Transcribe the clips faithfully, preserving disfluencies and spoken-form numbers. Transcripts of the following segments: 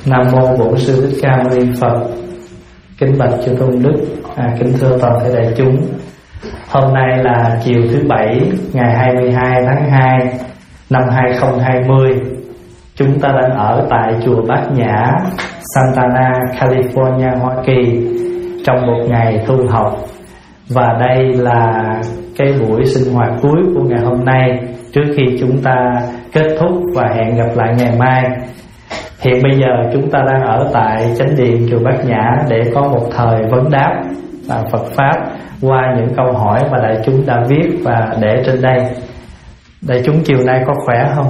Nam mô Bổn Sư Thích Ca Mâu Ni Phật. Kính bạch chư tôn đức, à, kính thưa toàn thể đại chúng. Hôm nay là chiều thứ bảy, ngày hai mươi hai tháng hai năm hai không hai không. Chúng ta đang ở tại chùa Bát Nhã, Santana, California, Hoa Kỳ, trong một ngày tu học. Và đây là cái buổi sinh hoạt cuối của ngày hôm nay, trước khi chúng ta kết thúc và hẹn gặp lại ngày mai. Hiện bây giờ chúng ta đang ở tại chánh điện chùa Bát Nhã để có một thời vấn đáp và Phật Pháp qua những câu hỏi mà đại chúng đã viết và để trên đây. Đại chúng chiều nay có khỏe không?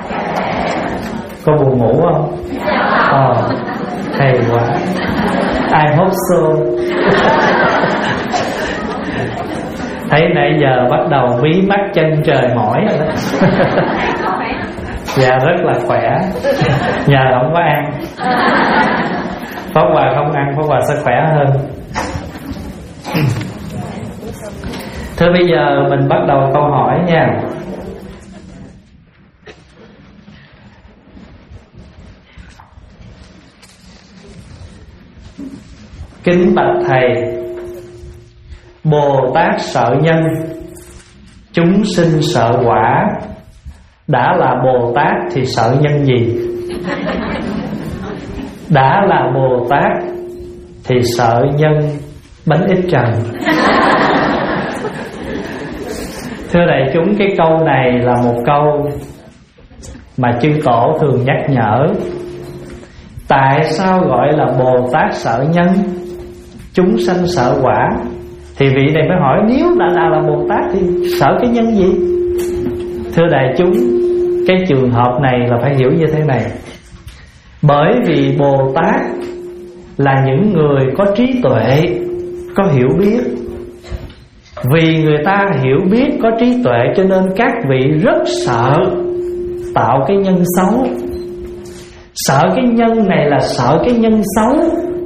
Có buồn ngủ không? Ờ, hay quá. I hope so. Thấy nãy giờ bắt đầu mí mắt chân trời mỏi rồi đó. Dạ rất là khỏe. Nhờ không có ăn. Pháp Hòa không ăn, Pháp Hòa sẽ khỏe hơn. Thôi bây giờ mình bắt đầu câu hỏi nha. Kính bạch Thầy, Bồ Tát sợ nhân, chúng sinh sợ quả. Đã là Bồ Tát thì sợ nhân gì? Đã là Bồ Tát thì sợ nhân bánh ít trần. Thưa đại chúng, cái câu này là một câu mà chư tổ thường nhắc nhở. Tại sao gọi là Bồ Tát sợ nhân, chúng sanh sợ quả? Thì vị này mới hỏi, nếu đã là, là Bồ Tát thì sợ cái nhân gì? Thưa đại chúng, cái trường hợp này là phải hiểu như thế này. Bởi vì Bồ Tát là những người có trí tuệ, có hiểu biết. Vì người ta hiểu biết, có trí tuệ, cho nên các vị rất sợ tạo cái nhân xấu. Sợ cái nhân này là sợ cái nhân xấu.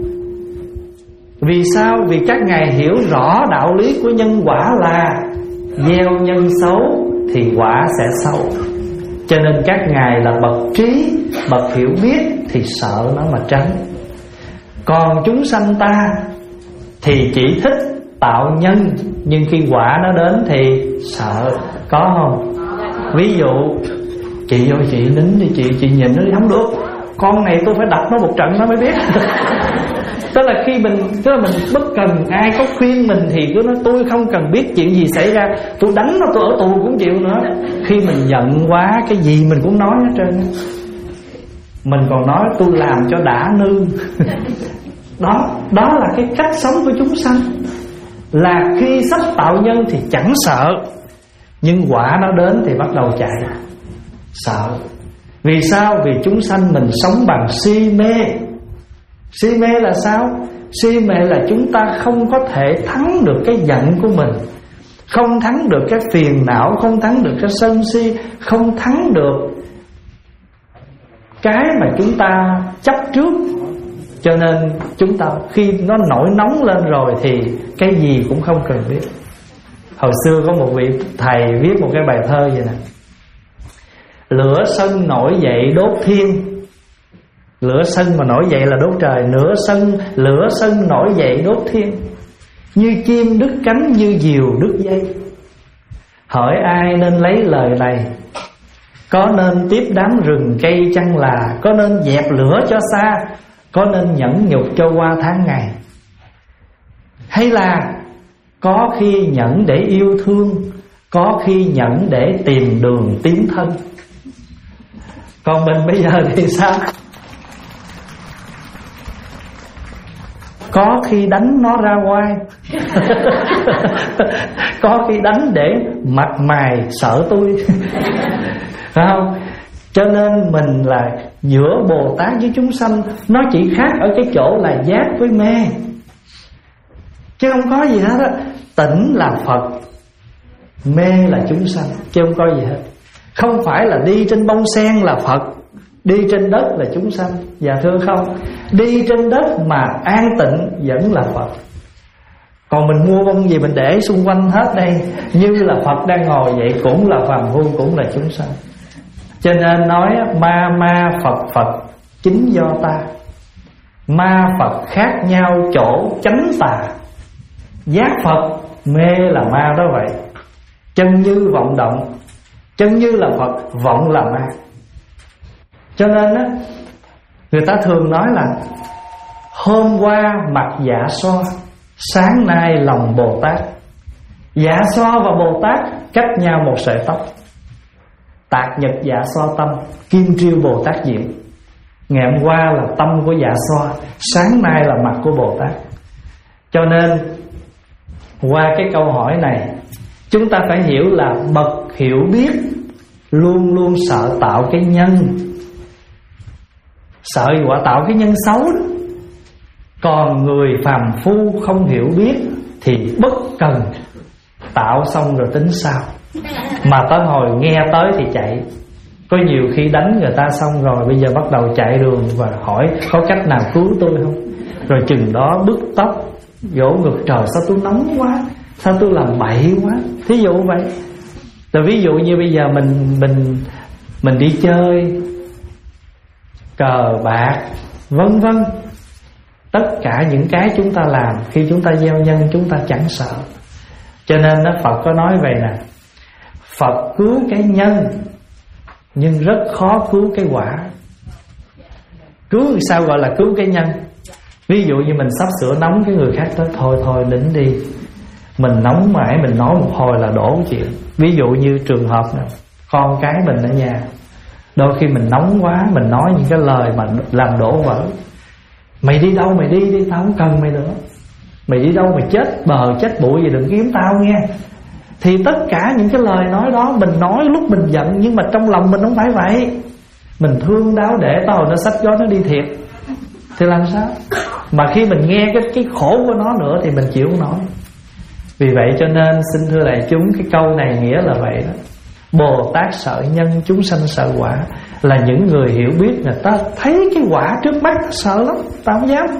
Vì sao? Vì các ngài hiểu rõ đạo lý của nhân quả là gieo nhân xấu thì quả sẽ xấu. Cho nên các ngài là bậc trí, bậc hiểu biết thì sợ nó mà tránh. Còn chúng sanh ta thì chỉ thích tạo nhân, nhưng khi quả nó đến thì sợ. Có không? Ví dụ, chị ơi chị nín đi chị, chị nhìn nó đi không được, con này tôi phải đập nó một trận nó mới biết. Tức là khi mình, tức là mình bất cần ai có khuyên mình thì cứ nói tôi không cần biết chuyện gì xảy ra, tôi đánh nó, tôi ở tù cũng chịu nữa. Khi mình giận quá, cái gì mình cũng nói hết trơn. Mình còn nói tôi làm cho đã nương. Đó, đó là cái cách sống của chúng sanh. Là khi sắp tạo nhân thì chẳng sợ, nhưng quả nó đến thì bắt đầu chạy, sợ. Vì sao? Vì chúng sanh mình sống bằng si mê. Si mê là sao? Si mê là chúng ta không có thể thắng được cái giận của mình, không thắng được cái phiền não, không thắng được cái sân si, không thắng được cái mà chúng ta chấp trước. Cho nên chúng ta khi nó nổi nóng lên rồi thì cái gì cũng không cần biết. Hồi xưa có một vị thầy viết một cái bài thơ vậy nè: lửa sân nổi dậy đốt thiên. Lửa sân mà nổi dậy là đốt trời. Lửa sân, lửa sân nổi dậy đốt thiên. Như chim đứt cánh, như diều đứt dây. Hỏi ai nên lấy lời này? Có nên tiếp đám rừng cây chăng là? Có nên dẹp lửa cho xa? Có nên nhẫn nhục cho qua tháng ngày? Hay là có khi nhẫn để yêu thương, có khi nhẫn để tìm đường tiến thân? Còn mình bây giờ thì sao? Có khi đánh nó ra oai, có khi đánh để mặt mày sợ tôi. Phải không? Cho nên mình là giữa Bồ Tát với chúng sanh, nó chỉ khác ở cái chỗ là giác với mê, chứ không có gì hết á. Tỉnh là Phật, mê là chúng sanh, chứ không có gì hết. Không phải là đi trên bông sen là Phật, đi trên đất là chúng sanh. Dạ thưa không? Đi trên đất mà an tịnh vẫn là Phật. Còn mình mua bông gì mình để xung quanh hết đây, như là Phật đang ngồi vậy, cũng là phàm phu, cũng là chúng sanh. Cho nên nói ma ma Phật Phật, chính do ta. Ma Phật khác nhau chỗ chánh tà, giác Phật mê là ma đó vậy. Chân như vọng động, chân như là Phật, vọng là ma. Cho nên á, người ta thường nói là hôm qua mặt dạ xoa, sáng nay lòng Bồ Tát. Dạ xoa và Bồ Tát cách nhau một sợi tóc. Tạc nhật dạ xoa tâm, kim triêu Bồ Tát diệu. Ngày hôm qua là tâm của dạ xoa, sáng nay là mặt của Bồ Tát. Cho nên qua cái câu hỏi này, chúng ta phải hiểu là bậc hiểu biết luôn luôn sợ tạo cái nhân, sợ quả tạo cái nhân xấu đó. Còn người phàm phu không hiểu biết thì bất cần, tạo xong rồi tính sao. Mà tới hồi nghe tới thì chạy. Có nhiều khi đánh người ta xong rồi, bây giờ bắt đầu chạy đường và hỏi có cách nào cứu tôi không. Rồi chừng đó bứt tóc, vỗ ngực, trời sao tôi nóng quá, sao tôi làm bậy quá, thí dụ vậy. Rồi ví dụ như bây giờ mình Mình mình đi chơi cờ bạc vân vân, tất cả những cái chúng ta làm, khi chúng ta gieo nhân chúng ta chẳng sợ. Cho nên đó, Phật có nói vậy nè, Phật cứu cái nhân nhưng rất khó cứu cái quả. Cứu sao gọi là cứu cái nhân? Ví dụ như mình sắp sửa nóng, cái người khác tới, thôi thôi đỉnh đi. Mình nóng mãi, mình nói một hồi là đổ chuyện. Ví dụ như trường hợp này, con cái mình ở nhà, đôi khi mình nóng quá, mình nói những cái lời mà làm đổ vỡ. Mày đi đâu mày đi đi, tao không cần mày nữa. Mày đi đâu mày chết bờ chết bụi gì đừng kiếm tao nghe. Thì tất cả những cái lời nói đó mình nói lúc mình giận, nhưng mà trong lòng mình không phải vậy. Mình thương đáo để tao nó xách gió nó đi thiệt, thì làm sao? Mà khi mình nghe cái, cái khổ của nó nữa thì mình chịu không nổi. Vì vậy cho nên xin thưa đại chúng, cái câu này nghĩa là vậy đó. Bồ Tát sợ nhân, chúng sanh sợ quả. Là những người hiểu biết, người ta thấy cái quả trước mắt sợ lắm, ta không dám.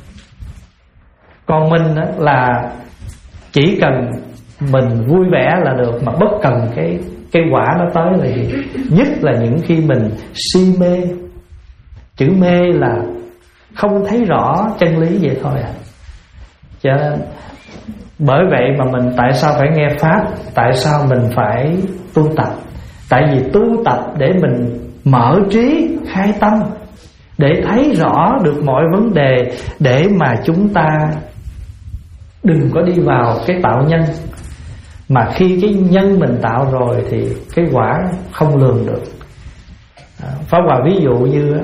Còn mình là chỉ cần mình vui vẻ là được, mà bất cần cái cái quả nó tới là gì. Nhất là những khi mình si mê. Chữ mê là không thấy rõ chân lý vậy thôi à. Cho nên bởi vậy mà mình tại sao phải nghe Pháp, tại sao mình phải tu tập. Tại vì tu tập để mình mở trí, khai tâm, để thấy rõ được mọi vấn đề, để mà chúng ta đừng có đi vào cái tạo nhân. Mà khi cái nhân mình tạo rồi thì cái quả không lường được. Pháp Hòa ví dụ như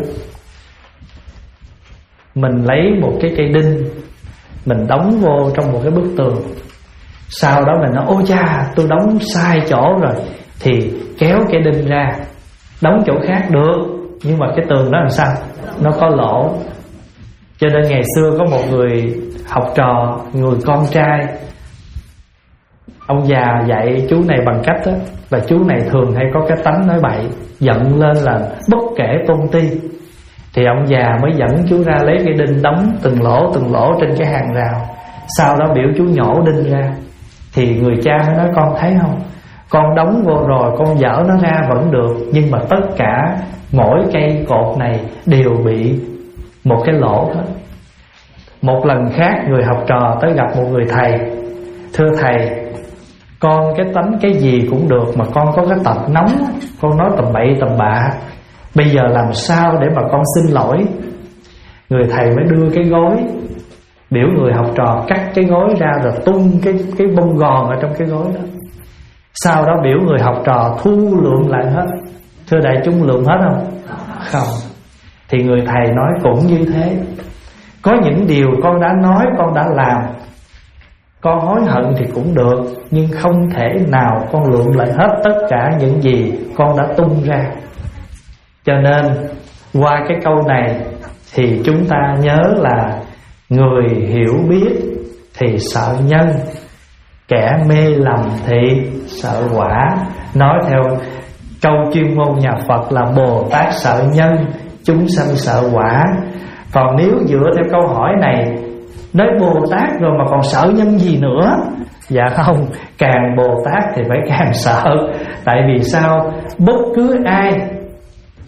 mình lấy một cái cây đinh, mình đóng vô trong một cái bức tường. Sau đó mình nói ôi cha tôi đóng sai chỗ rồi, thì kéo cây đinh ra đóng chỗ khác được, nhưng mà cái tường đó làm sao? Nó có lỗ. Cho nên ngày xưa có một người học trò, người con trai, ông già dạy chú này bằng cách đó, là chú này thường hay có cái tánh nói bậy, giận lên là bất kể tôn ti. Thì ông già mới dẫn chú ra lấy cái đinh đóng từng lỗ từng lỗ trên cái hàng rào. Sau đó biểu chú nhổ đinh ra. Thì người cha mới nói con thấy không, con đóng vô rồi, con dở nó ra vẫn được, nhưng mà tất cả mỗi cây cột này đều bị một cái lỗ hết. Một lần khác người học trò tới gặp một người thầy. Thưa thầy, con cái tánh cái gì cũng được, mà con có cái tật nóng, con nói tầm bậy tầm bạ, bây giờ làm sao để mà con xin lỗi? Người thầy mới đưa cái gối, biểu người học trò cắt cái gối ra rồi tung cái, cái bông gòn ở trong cái gối đó. Sau đó biểu người học trò thu lượm lại hết. Thưa đại chúng, lượm hết không? Không. Thì người thầy nói cũng như thế. Có những điều con đã nói, con đã làm, con hối hận thì cũng được, nhưng không thể nào con lượm lại hết tất cả những gì con đã tung ra. Cho nên qua cái câu này thì chúng ta nhớ là người hiểu biết thì sợ nhân, kẻ mê lầm thì sợ quả. Nói theo câu chuyên môn nhà Phật là Bồ Tát sợ nhân, chúng sanh sợ quả. Còn nếu dựa theo câu hỏi này, nói Bồ Tát rồi mà còn sợ nhân gì nữa? Dạ không, càng Bồ Tát thì phải càng sợ. Tại vì sao? Bất cứ ai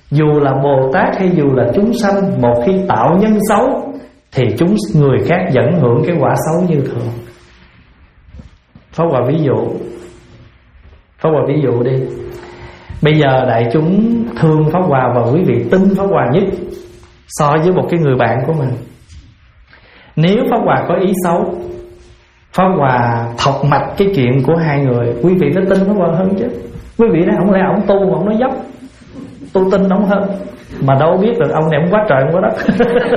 Dù là Bồ Tát hay dù là chúng sanh, một khi tạo nhân xấu thì chúng người khác vẫn hưởng cái quả xấu như thường. Pháp Hòa ví dụ Pháp Hòa ví dụ đi. Bây giờ đại chúng thương Pháp Hòa và quý vị tin Pháp Hòa nhất so với một cái người bạn của mình. Nếu Pháp Hòa có ý xấu, Pháp Hòa thọc mạch cái chuyện của hai người, quý vị có tin Pháp Hòa hơn chứ. Quý vị nói không lẽ ông tu, ông nói dốc, tu tin ông hơn. Mà đâu biết được ông này ông quá trời ông quá đất.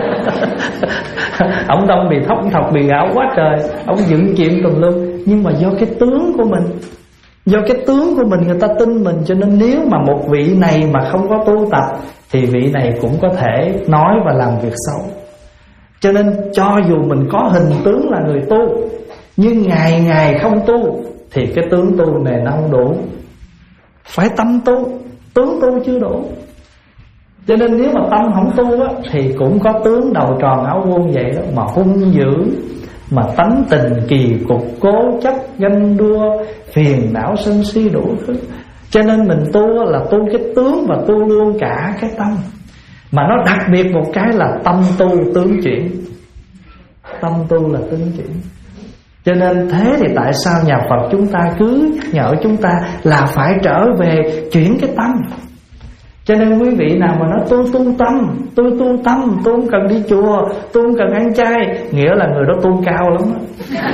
Ông đông bị thóc thọc bị gạo quá trời, ông dựng chuyện tùm lum. Nhưng mà do cái tướng của mình, do cái tướng của mình người ta tin mình. Cho nên nếu mà một vị này mà không có tu tập thì vị này cũng có thể nói và làm việc xấu. Cho nên cho dù mình có hình tướng là người tu, nhưng ngày ngày không tu thì cái tướng tu này nó không đủ. Phải tâm tu, tướng tu chưa đủ. Cho nên nếu mà tâm không tu á, thì cũng có tướng đầu tròn áo vuông vậy đó, mà hung dữ, mà tánh tình kỳ cục, cố chấp, ganh đua, phiền não sân si đủ thứ. Cho nên mình tu là tu cái tướng và tu luôn cả cái tâm. Mà nó đặc biệt một cái là tâm tu tướng chuyển. Tâm tu là tướng chuyển. Cho nên thế thì tại sao nhà Phật chúng ta cứ nhắc nhở chúng ta là phải trở về chuyển cái tâm. Cho nên quý vị nào mà nói tôi tu tâm, tôi tu tâm, tôi không cần đi chùa, tôi không cần ăn chay, nghĩa là người đó tu cao lắm đó.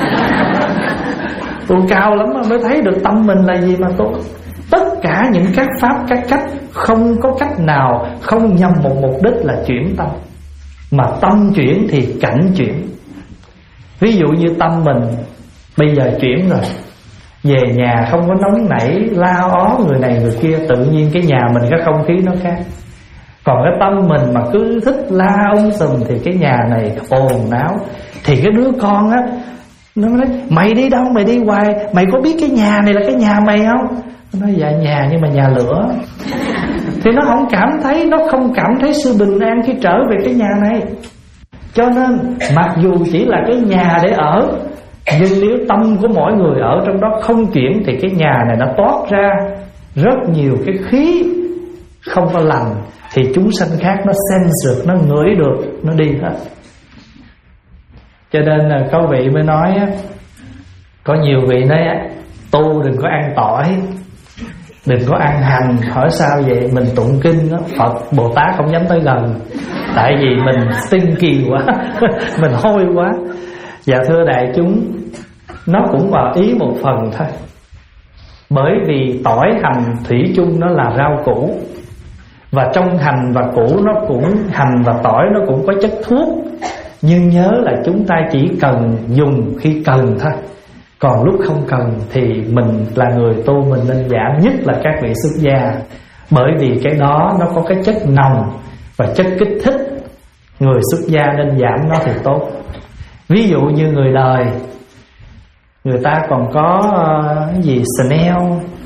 Tu cao lắm đó, mới thấy được tâm mình là gì mà tu. Tất cả những các pháp, các cách không có cách nào không nhằm một mục đích là chuyển tâm. Mà tâm chuyển thì cảnh chuyển. Ví dụ như tâm mình bây giờ chuyển rồi, về nhà không có nóng nảy la ó người này người kia, tự nhiên cái nhà mình cái không khí nó khác. Còn cái tâm mình mà cứ thích la ôm sùm thì cái nhà này ồn náo. Thì cái đứa con á, nó nói mày đi đâu, mày đi hoài, mày có biết cái nhà này là cái nhà mày không? Nó nói dạ nhà nhưng mà nhà lửa. Thì nó không cảm thấy, nó không cảm thấy sự bình an khi trở về cái nhà này. Cho nên mặc dù chỉ là cái nhà để ở, nhưng nếu tâm của mỗi người ở trong đó không chuyển thì cái nhà này nó toát ra rất nhiều cái khí không có lành. Thì chúng sanh khác nó sense được, nó ngửi được, nó đi hết. Cho nên là các vị mới nói á, có nhiều vị nói á, tu đừng có ăn tỏi, đừng có ăn hành. Hỏi sao vậy? Mình tụng kinh đó, Phật Bồ Tát không dám tới gần. Tại vì mình stinky quá, mình hôi quá. Dạ thưa đại chúng, nó cũng vào ý một phần thôi. Bởi vì tỏi hành thủy chung nó là rau củ, và trong hành và củ nó cũng, hành và tỏi nó cũng có chất thuốc. Nhưng nhớ là chúng ta chỉ cần dùng khi cần thôi. Còn lúc không cần thì mình là người tu mình nên giảm, nhất là các vị xuất gia. Bởi vì cái đó nó có cái chất nồng và chất kích thích. Người xuất gia nên giảm nó thì tốt. Ví dụ như người đời, người ta còn có uh, cái gì smell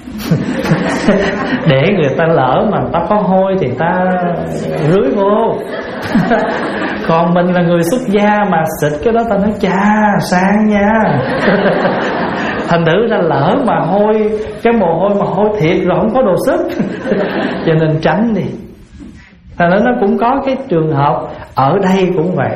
để người ta lỡ mà người ta có hôi thì người ta rưới vô. Còn mình là người xuất gia mà xịt cái đó ta nói cha sang nha. Thành thử ra lỡ mà hôi, cái mồ hôi mà hôi thiệt rồi không có đồ sức. Cho nên tránh đi. Thành ra nó cũng có cái trường hợp. Ở đây cũng vậy.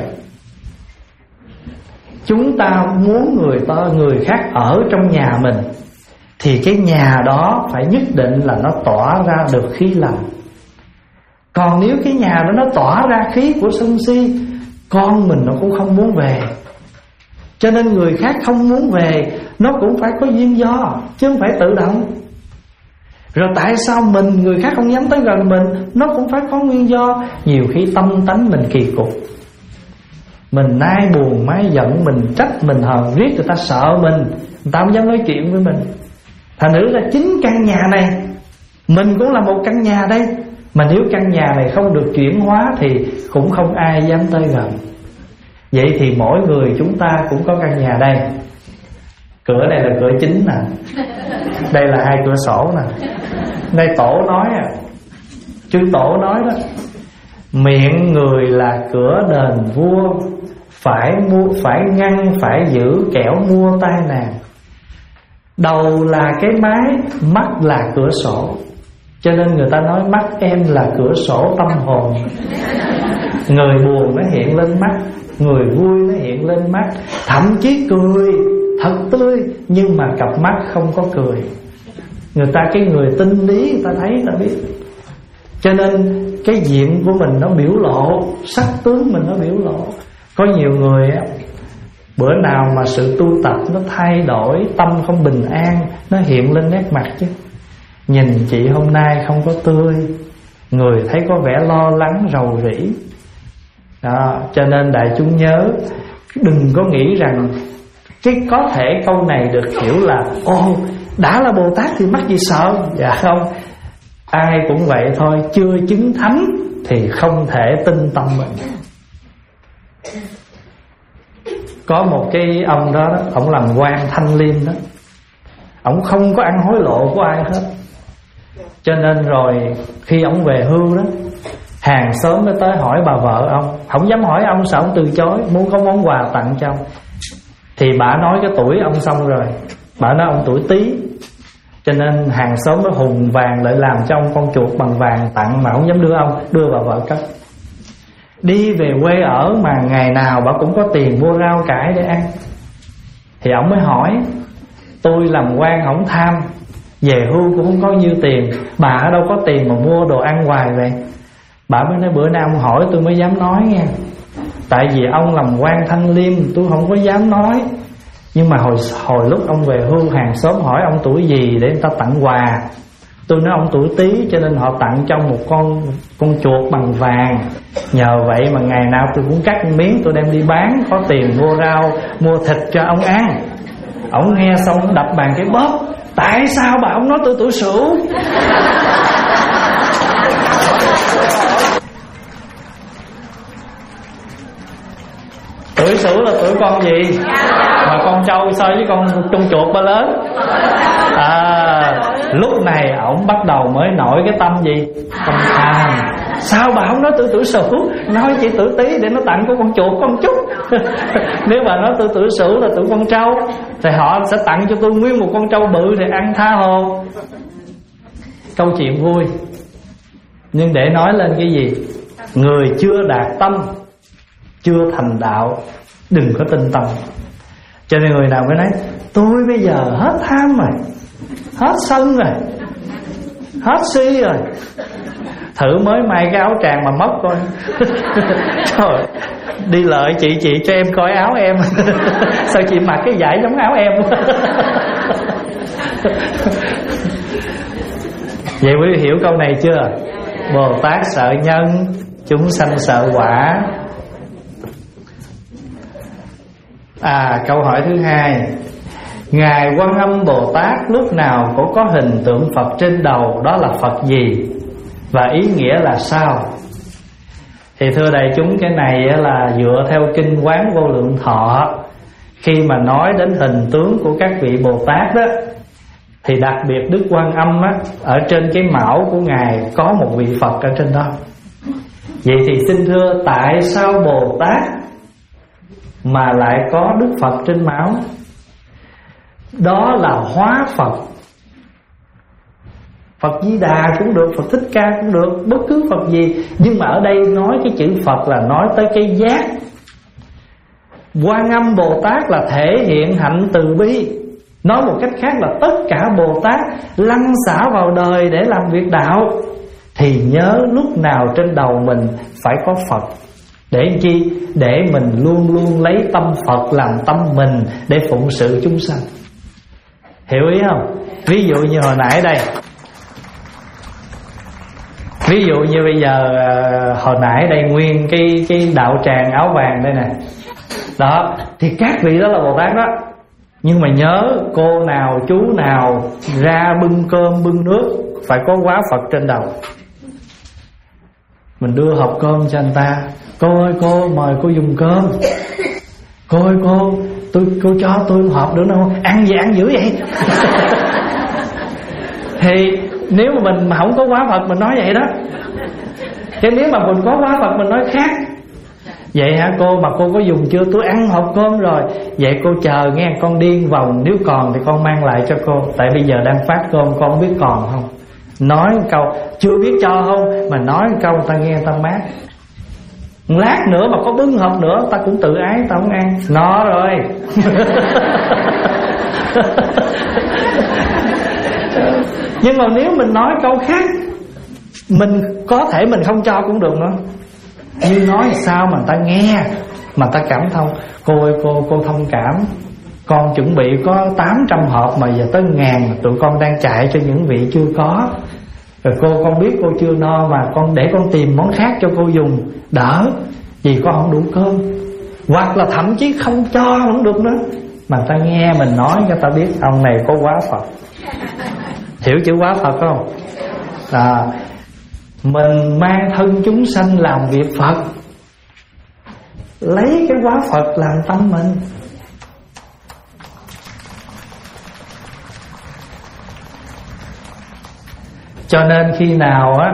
Chúng ta muốn người ta, người khác ở trong nhà mình thì cái nhà đó phải nhất định là nó tỏa ra được khí lành. Còn nếu cái nhà đó nó tỏa ra khí của sân si, con mình nó cũng không muốn về. Cho nên người khác không muốn về nó cũng phải có duyên do, chứ không phải tự động. Rồi tại sao mình, người khác không dám tới gần mình, nó cũng phải có nguyên do. Nhiều khi tâm tánh mình kỳ cục, mình nai buồn mai giận, mình trách mình hờn riết, người ta sợ mình, người ta không dám nói chuyện với mình. Thành nữ là chính căn nhà này, mình cũng là một căn nhà đây, mà nếu căn nhà này không được chuyển hóa thì cũng không ai dám tới gần. Vậy thì mỗi người chúng ta cũng có căn nhà đây. Cửa này là cửa chính nè, đây là hai cửa sổ nè. Đây tổ nói à, chư tổ nói đó, miệng người là cửa đền vua, phải mua, phải ngăn, phải giữ kẻo mua tai nạn. Đầu là cái mái, mắt là cửa sổ. Cho nên người ta nói mắt em là cửa sổ tâm hồn. Người buồn nó hiện lên mắt, người vui nó hiện lên mắt. Thậm chí cười thật tươi nhưng mà cặp mắt không có cười. Người ta, cái người tinh lý người ta thấy, người ta biết. Cho nên cái diện của mình nó biểu lộ, sắc tướng mình nó biểu lộ. Có nhiều người bữa nào mà sự tu tập nó thay đổi, tâm không bình an, nó hiện lên nét mặt chứ. Nhìn chị hôm nay không có tươi, người thấy có vẻ lo lắng rầu rĩ. Đó, cho nên đại chúng nhớ, đừng có nghĩ rằng cái có thể câu này được hiểu là ô, đã là Bồ Tát thì mắc gì sợ. Dạ không, ai cũng vậy thôi, chưa chứng thánh thì không thể tin tâm mình. Có một cái ông đó, đó ông làm quan Thanh Liêm đó, ông không có ăn hối lộ của ai hết. Cho nên rồi khi ông về hưu đó, hàng xóm nó tới hỏi bà vợ ông, không dám hỏi ông sợ ông từ chối, muốn có món quà tặng cho ông. Thì bà nói cái tuổi ông xong rồi, bà nói ông tuổi Tý. Cho nên hàng xóm nó hùng vàng lại làm cho ông con chuột bằng vàng tặng, mà không dám đưa ông, đưa bà vợ cất. Đi về quê ở mà ngày nào bà cũng có tiền mua rau cải để ăn. Thì ông mới hỏi, tôi làm quan không tham, về hưu cũng không có nhiêu tiền, bà ở đâu có tiền mà mua đồ ăn hoài vậy? Bà mới nói bữa nay ông hỏi tôi mới dám nói nghe. Tại vì ông làm quan Thanh Liêm tôi không có dám nói. Nhưng mà hồi, hồi lúc ông về hưu, hàng xóm hỏi ông tuổi gì để người ta tặng quà. Tôi nói ông tuổi Tý, cho nên họ tặng cho một con con chuột bằng vàng. Nhờ vậy mà ngày nào tôi cũng cắt miếng tôi đem đi bán, có tiền mua rau, mua thịt cho ông ăn. Ông nghe xong đập bàn cái bóp, tại sao bà ông nói tôi tuổi Sửu? Tuổi Sửu là tuổi con gì? Mà con trâu so với con con chuột ba lớn. À, lúc này ổng bắt đầu mới nổi cái tâm gì? Tâm tham. Sao bà không nói tôi tuổi Sửu, nói chỉ tuổi Tý để nó tặng của con chuột con chút. Nếu bà nói tôi tuổi Sửu là tuổi con trâu thì họ sẽ tặng cho tôi nguyên một con trâu bự để ăn tha hồ. Câu chuyện vui, nhưng để nói lên cái gì? Người chưa đạt tâm, chưa thành đạo, đừng có tin tâm. Cho nên người nào mới nói tôi bây giờ hết tham rồi, hết sân rồi, hết si rồi, thử mới may cái áo tràng mà mất coi. Trời, đi lợi chị chị cho em coi áo em. Sao chị mặc cái vải giống áo em? Vậy quý vị hiểu câu này chưa? Bồ Tát sợ nhân, chúng sanh sợ quả. À, câu hỏi thứ hai, Ngài Quan Âm Bồ Tát lúc nào cũng có hình tượng Phật trên đầu, đó là Phật gì và ý nghĩa là sao? Thì thưa đại chúng, cái này là dựa theo kinh Quán Vô Lượng Thọ. Khi mà nói đến hình tướng của các vị Bồ Tát đó, thì đặc biệt Đức Quan Âm á, ở trên cái mão của Ngài có một vị Phật ở trên đó. Vậy thì xin thưa, tại sao Bồ Tát mà lại có Đức Phật trên mão? Đó là hóa Phật. Phật Di Đà cũng được, Phật Thích Ca cũng được, bất cứ Phật gì. Nhưng mà ở đây nói cái chữ Phật là nói tới cái giác. Quan Âm Bồ Tát là thể hiện hạnh từ bi. Nói một cách khác là tất cả Bồ Tát lăn xả vào đời để làm việc đạo, thì nhớ lúc nào trên đầu mình phải có Phật. Để chi? Để mình luôn luôn lấy tâm Phật làm tâm mình để phụng sự chúng sanh. Hiểu ý không? Ví dụ như hồi nãy đây, ví dụ như bây giờ hồi nãy đây nguyên cái cái đạo tràng áo vàng đây nè. Đó, thì các vị đó là Bồ Tát đó. Nhưng mà nhớ, cô nào chú nào ra bưng cơm bưng nước phải có hóa Phật trên đầu. Mình đưa hộp cơm cho anh ta, cô ơi cô mời cô dùng cơm. Cô ơi cô, tôi cô cho tôi hộp nữa đâu, ăn gì ăn dữ vậy? Thì nếu mà mình mà không có hóa Phật mình nói vậy đó. Chứ nếu mà mình có hóa Phật mình nói khác. Vậy hả cô, mà cô có dùng chưa? Tôi ăn hộp cơm rồi. Vậy cô chờ nghe, con điên vòng, nếu còn thì con mang lại cho cô. Tại bây giờ đang phát cơm, con không biết còn không. Nói câu chưa biết cho không, mà nói câu ta nghe ta mát. Lát nữa mà có bưng hộp nữa ta cũng tự ái, ta không ăn. Nó rồi. Nhưng mà nếu mình nói câu khác, mình có thể mình không cho cũng được nữa. Nhưng nói sao mà ta nghe, mà ta cảm thông. Cô ơi cô, cô thông cảm, con chuẩn bị có tám trăm hộp mà giờ tới ngàn, tụi con đang chạy cho những vị chưa có. Rồi cô, con biết cô chưa no mà con để con tìm món khác cho cô dùng đỡ, vì con không đủ cơm. Hoặc là thậm chí không cho cũng được nữa, mà ta nghe mình nói cho ta biết ông này có quá Phật. Hiểu chữ quá Phật không? À, mình mang thân chúng sanh làm việc Phật, lấy cái quá Phật làm tâm mình. Cho nên khi nào á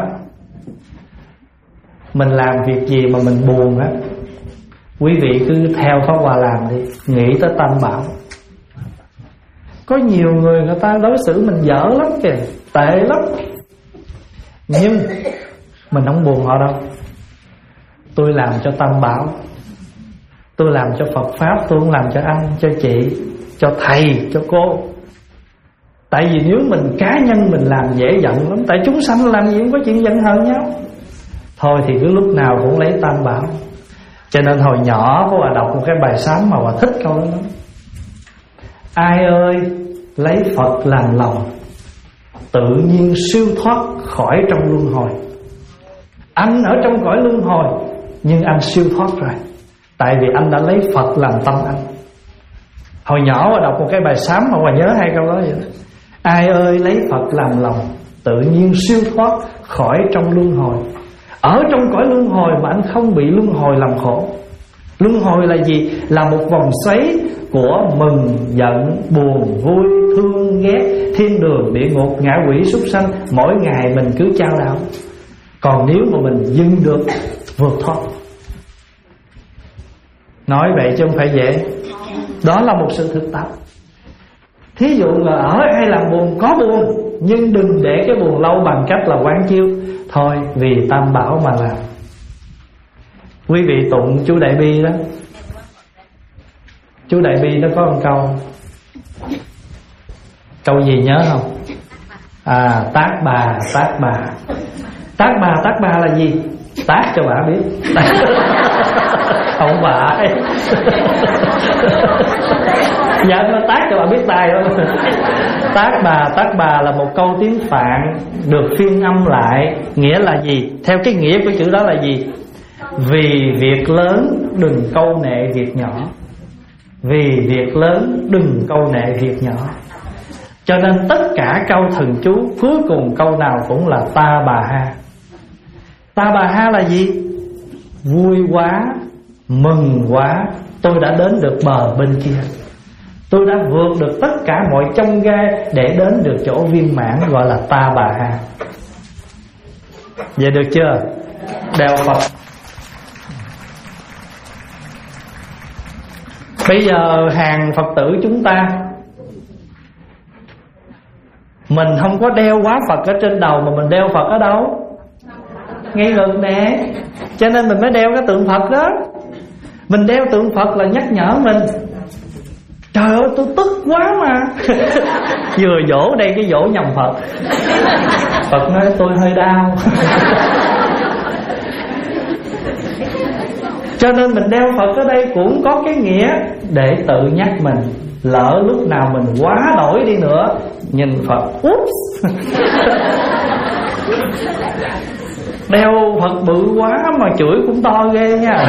mình làm việc gì mà mình buồn á, quý vị cứ theo Pháp Hòa làm đi, nghĩ tới Tam Bảo. Có nhiều người người ta đối xử mình dở lắm kìa, tệ lắm, nhưng mình không buồn họ đâu. Tôi làm cho Tam Bảo, tôi làm cho Phật Pháp, tôi không làm cho anh, cho chị, cho thầy, cho cô. Tại vì nếu mình cá nhân mình làm dễ giận lắm. Tại chúng sanh làm gì cũng có chuyện giận hờn nhau. Thôi thì cứ lúc nào cũng lấy Tam Bảo. Cho nên hồi nhỏ có bà đọc một cái bài sám mà bà thích câu đó lắm. Ai ơi lấy Phật làm lòng, tự nhiên siêu thoát khỏi trong luân hồi. Anh ở trong cõi luân hồi, nhưng anh siêu thoát rồi, tại vì anh đã lấy Phật làm tâm anh. Hồi nhỏ bà đọc một cái bài sám mà bà nhớ hai câu đó vậy đó. Ai ơi lấy Phật làm lòng, tự nhiên siêu thoát khỏi trong luân hồi. Ở trong cõi luân hồi mà anh không bị luân hồi làm khổ. Luân hồi là gì? Là một vòng xoáy của mừng, giận, buồn, vui, thương, ghét, thiên đường, địa ngục, ngạ quỷ, súc sanh. Mỗi ngày mình cứ trao đảo. Còn nếu mà mình dừng được, vượt thoát. Nói vậy chứ không phải dễ. Đó là một sự thực tập. Thí dụ là ở ai làm buồn, có buồn, nhưng đừng để cái buồn lâu bằng cách là quán chiếu. Thôi vì Tam Bảo mà làm. Quý vị tụng chú Đại Bi đó, chú Đại Bi nó có một câu. Câu gì nhớ không? À, tác bà, tác bà. Tác bà, tác bà là gì? Tác cho bà biết. Không bà ấy. Dạ nó tác cho bà biết tài không? Tác bà, tác bà là một câu tiếng Phạn được phiên âm lại. Nghĩa là gì? Theo cái nghĩa của chữ đó là gì? Vì việc lớn đừng câu nệ việc nhỏ. Vì việc lớn đừng câu nệ việc nhỏ. Cho nên tất cả câu thần chú cuối cùng câu nào cũng là ta bà ha. Ta bà ha là gì? Vui quá, mừng quá, tôi đã đến được bờ bên kia. Tôi đã vượt được tất cả mọi chông gai để đến được chỗ viên mãn, gọi là ta bà ha. Vậy được chưa? Đeo Phật. Bây giờ hàng Phật tử chúng ta, mình không có đeo quá Phật ở trên đầu, mà mình đeo Phật ở đâu? Ngay ngực nè. Cho nên mình mới đeo cái tượng Phật đó. Mình đeo tượng Phật là nhắc nhở mình. Trời ơi tôi tức quá mà. Vừa dỗ đây cái dỗ nhầm Phật. Phật nói tôi hơi đau. Cho nên mình đeo Phật ở đây cũng có cái nghĩa để tự nhắc mình. Lỡ lúc nào mình quá đổi đi nữa, nhìn Phật, Oops. Đeo Phật bự quá mà chửi cũng to ghê nha.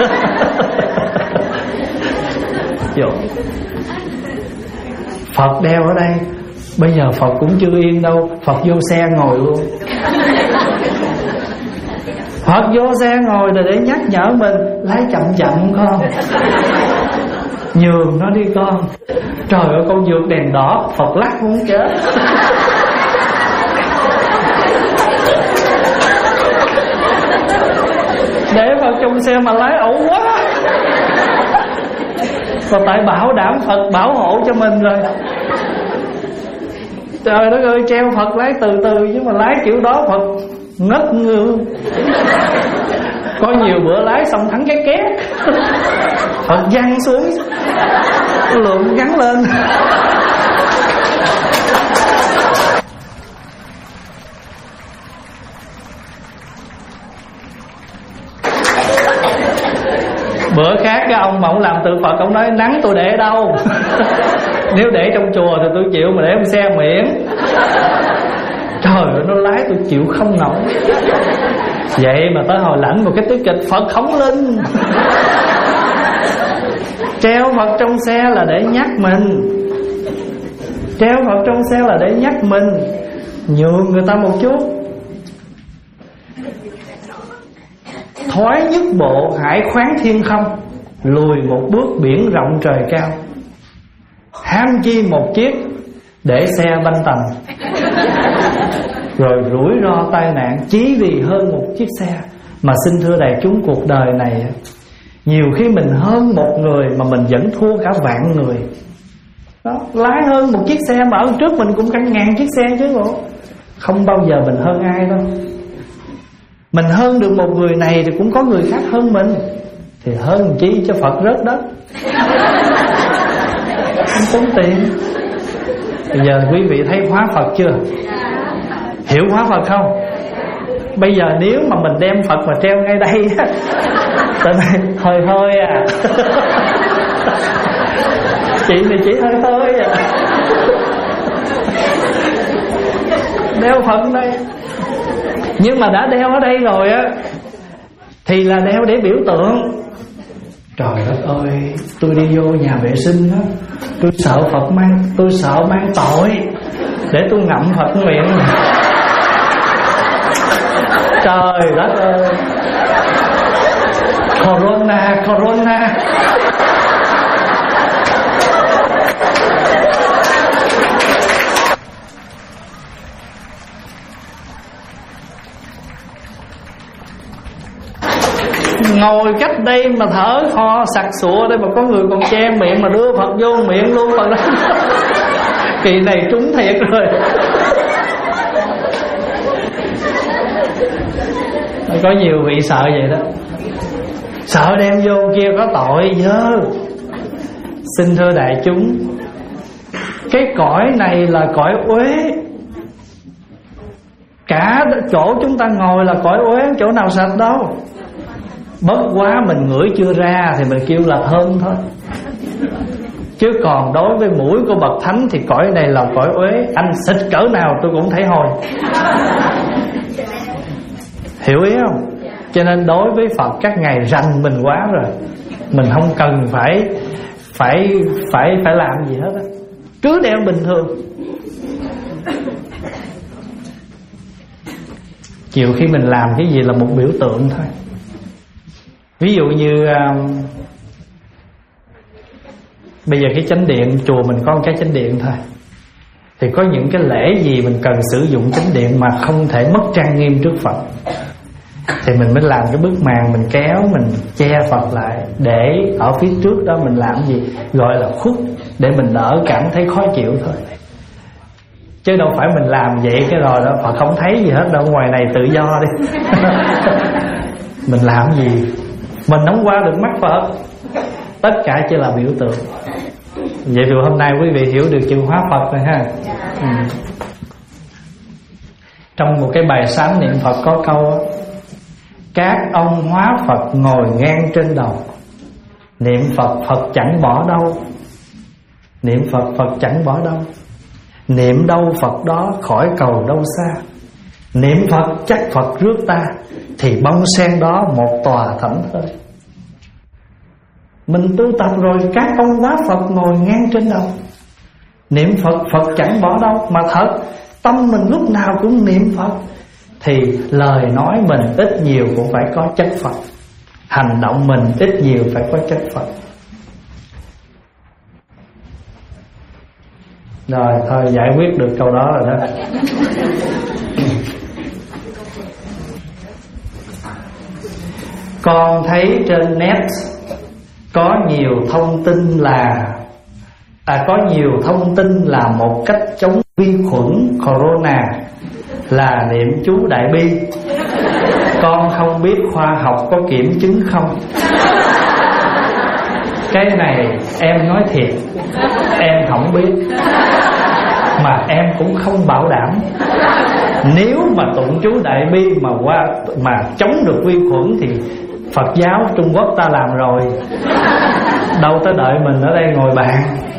Phật đeo ở đây. Bây giờ Phật cũng chưa yên đâu. Phật vô xe ngồi luôn. Phật vô xe ngồi là để nhắc nhở mình. Lái chậm chậm con, nhường nó đi con. Trời ơi con vượt đèn đỏ, Phật lắc muốn chết. Để vào trong xe mà lái ẩu quá. Còn tại bảo đảm Phật bảo hộ cho mình rồi. Trời đất ơi, treo Phật lái từ từ chứ mà lái kiểu đó Phật ngất ngư. Có nhiều bữa lái xong thắng cái két, Phật văng xuống, lượng gắn lên. Bữa khác cái ông mà ông làm tượng Phật, ông nói nắng tôi để đâu. Nếu để trong chùa thì tôi chịu, mà để trong xe miễn. Trời ơi, nó lái tôi chịu không nổi. Vậy mà tới hồi lãnh một cái tiết kịch Phật khổng linh. Treo Phật trong xe là để nhắc mình, treo Phật trong xe là để nhắc mình, nhường người ta một chút. Thoái nhất bộ hải khoáng thiên không, lùi một bước biển rộng trời cao. Ham chi một chiếc để xe banh tầm, rồi rủi ro tai nạn chỉ vì hơn một chiếc xe. Mà xin thưa đại chúng, cuộc đời này nhiều khi mình hơn một người mà mình vẫn thua cả vạn người đó. Lái hơn một chiếc xe mà ở trước mình cũng cả ngàn chiếc xe chứ bộ. Không bao giờ mình hơn ai đâu. Mình hơn được một người này thì cũng có người khác hơn mình, thì hơn chi cho Phật rớt đất. Không tốn tiền. Bây giờ quý vị thấy hóa Phật chưa? Hiểu hóa Phật không? Bây giờ nếu mà mình đem Phật mà treo ngay đây á, hơi hơi à. Chị này chỉ hơi hơi à. Đeo Phật đây. Nhưng mà đã đeo ở đây rồi á thì là đeo để biểu tượng. Trời đất ơi, tôi đi vô nhà vệ sinh á, tôi sợ Phật mang, tôi sợ mang tội, để tôi ngậm Phật miệng. Trời đất ơi, Corona, Corona. Ngồi cách đây mà thở kho sặc sụa đây mà có người còn che miệng mà đưa Phật vô miệng luôn Phật đó. Kỳ này trúng thiệt rồi. Có nhiều vị sợ vậy đó, sợ đem vô kia có tội dơ. Xin thưa đại chúng, cái cõi này là cõi uế. Cả chỗ chúng ta ngồi là cõi uế, chỗ nào sạch đâu. Bất quá mình ngửi chưa ra thì mình kêu là thơm thôi. Chứ còn đối với mũi của bậc thánh thì cõi này là cõi uế. Anh xịt cỡ nào tôi cũng thấy hôi. Hiểu ý không? Cho nên đối với Phật các ngài rành mình quá rồi. Mình không cần phải Phải phải phải làm gì hết á. Cứ đeo bình thường. Chiều khi mình làm cái gì là một biểu tượng thôi. Ví dụ như uh, bây giờ cái chánh điện, chùa mình có một cái chánh điện thôi, thì có những cái lễ gì mình cần sử dụng chánh điện mà không thể mất trang nghiêm trước Phật, thì mình mới làm cái bức màn, mình kéo, mình che Phật lại, để ở phía trước đó mình làm gì gọi là khuất, để mình đỡ cảm thấy khó chịu thôi. Chứ đâu phải mình làm vậy cái rồi đó Phật không thấy gì hết đâu, ngoài này tự do đi. Mình làm gì mình không qua được mắt Phật. Tất cả chỉ là biểu tượng. Vậy thì hôm nay quý vị hiểu được chữ hóa Phật rồi ha. Ừ. Trong một cái bài sám niệm Phật có câu: các ông hóa Phật ngồi ngang trên đầu, niệm Phật Phật chẳng bỏ đâu. Niệm Phật Phật chẳng bỏ đâu. Niệm đâu Phật đó khỏi cầu đâu xa. Niệm Phật chắc Phật rước ta, thì bông sen đó một tòa thảnh thơi. Mình tu tập rồi, các ông hóa Phật ngồi ngang trên đầu, niệm Phật Phật chẳng bỏ đâu. Mà thật, tâm mình lúc nào cũng niệm Phật, thì lời nói mình ít nhiều cũng phải có chất Phật, hành động mình ít nhiều phải có chất Phật. Rồi thôi giải quyết được câu đó rồi đó. Con thấy trên net có nhiều thông tin là à, có nhiều thông tin là một cách chống vi khuẩn corona là niệm chú Đại Bi. Con không biết khoa học có kiểm chứng không? Cái này em nói thiệt, em không biết, mà em cũng không bảo đảm. Nếu mà tụng chú Đại Bi mà qua mà chống được vi khuẩn thì Phật giáo Trung Quốc ta làm rồi, đâu tới đợi mình ở đây ngồi bàn.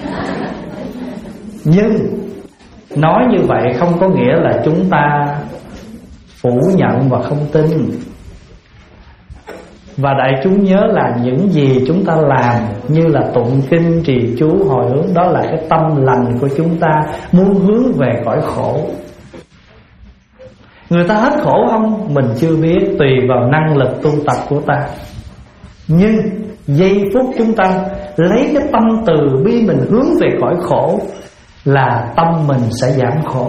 Nhưng nói như vậy không có nghĩa là chúng ta phủ nhận và không tin. Và đại chúng nhớ là những gì chúng ta làm như là tụng kinh, trì chú, hồi hướng, đó là cái tâm lành của chúng ta muốn hướng về cõi khổ. Người ta hết khổ không? Mình chưa biết, tùy vào năng lực tu tập của ta. Nhưng giây phút chúng ta lấy cái tâm từ bi mình hướng về cõi khổ là tâm mình sẽ giảm khổ.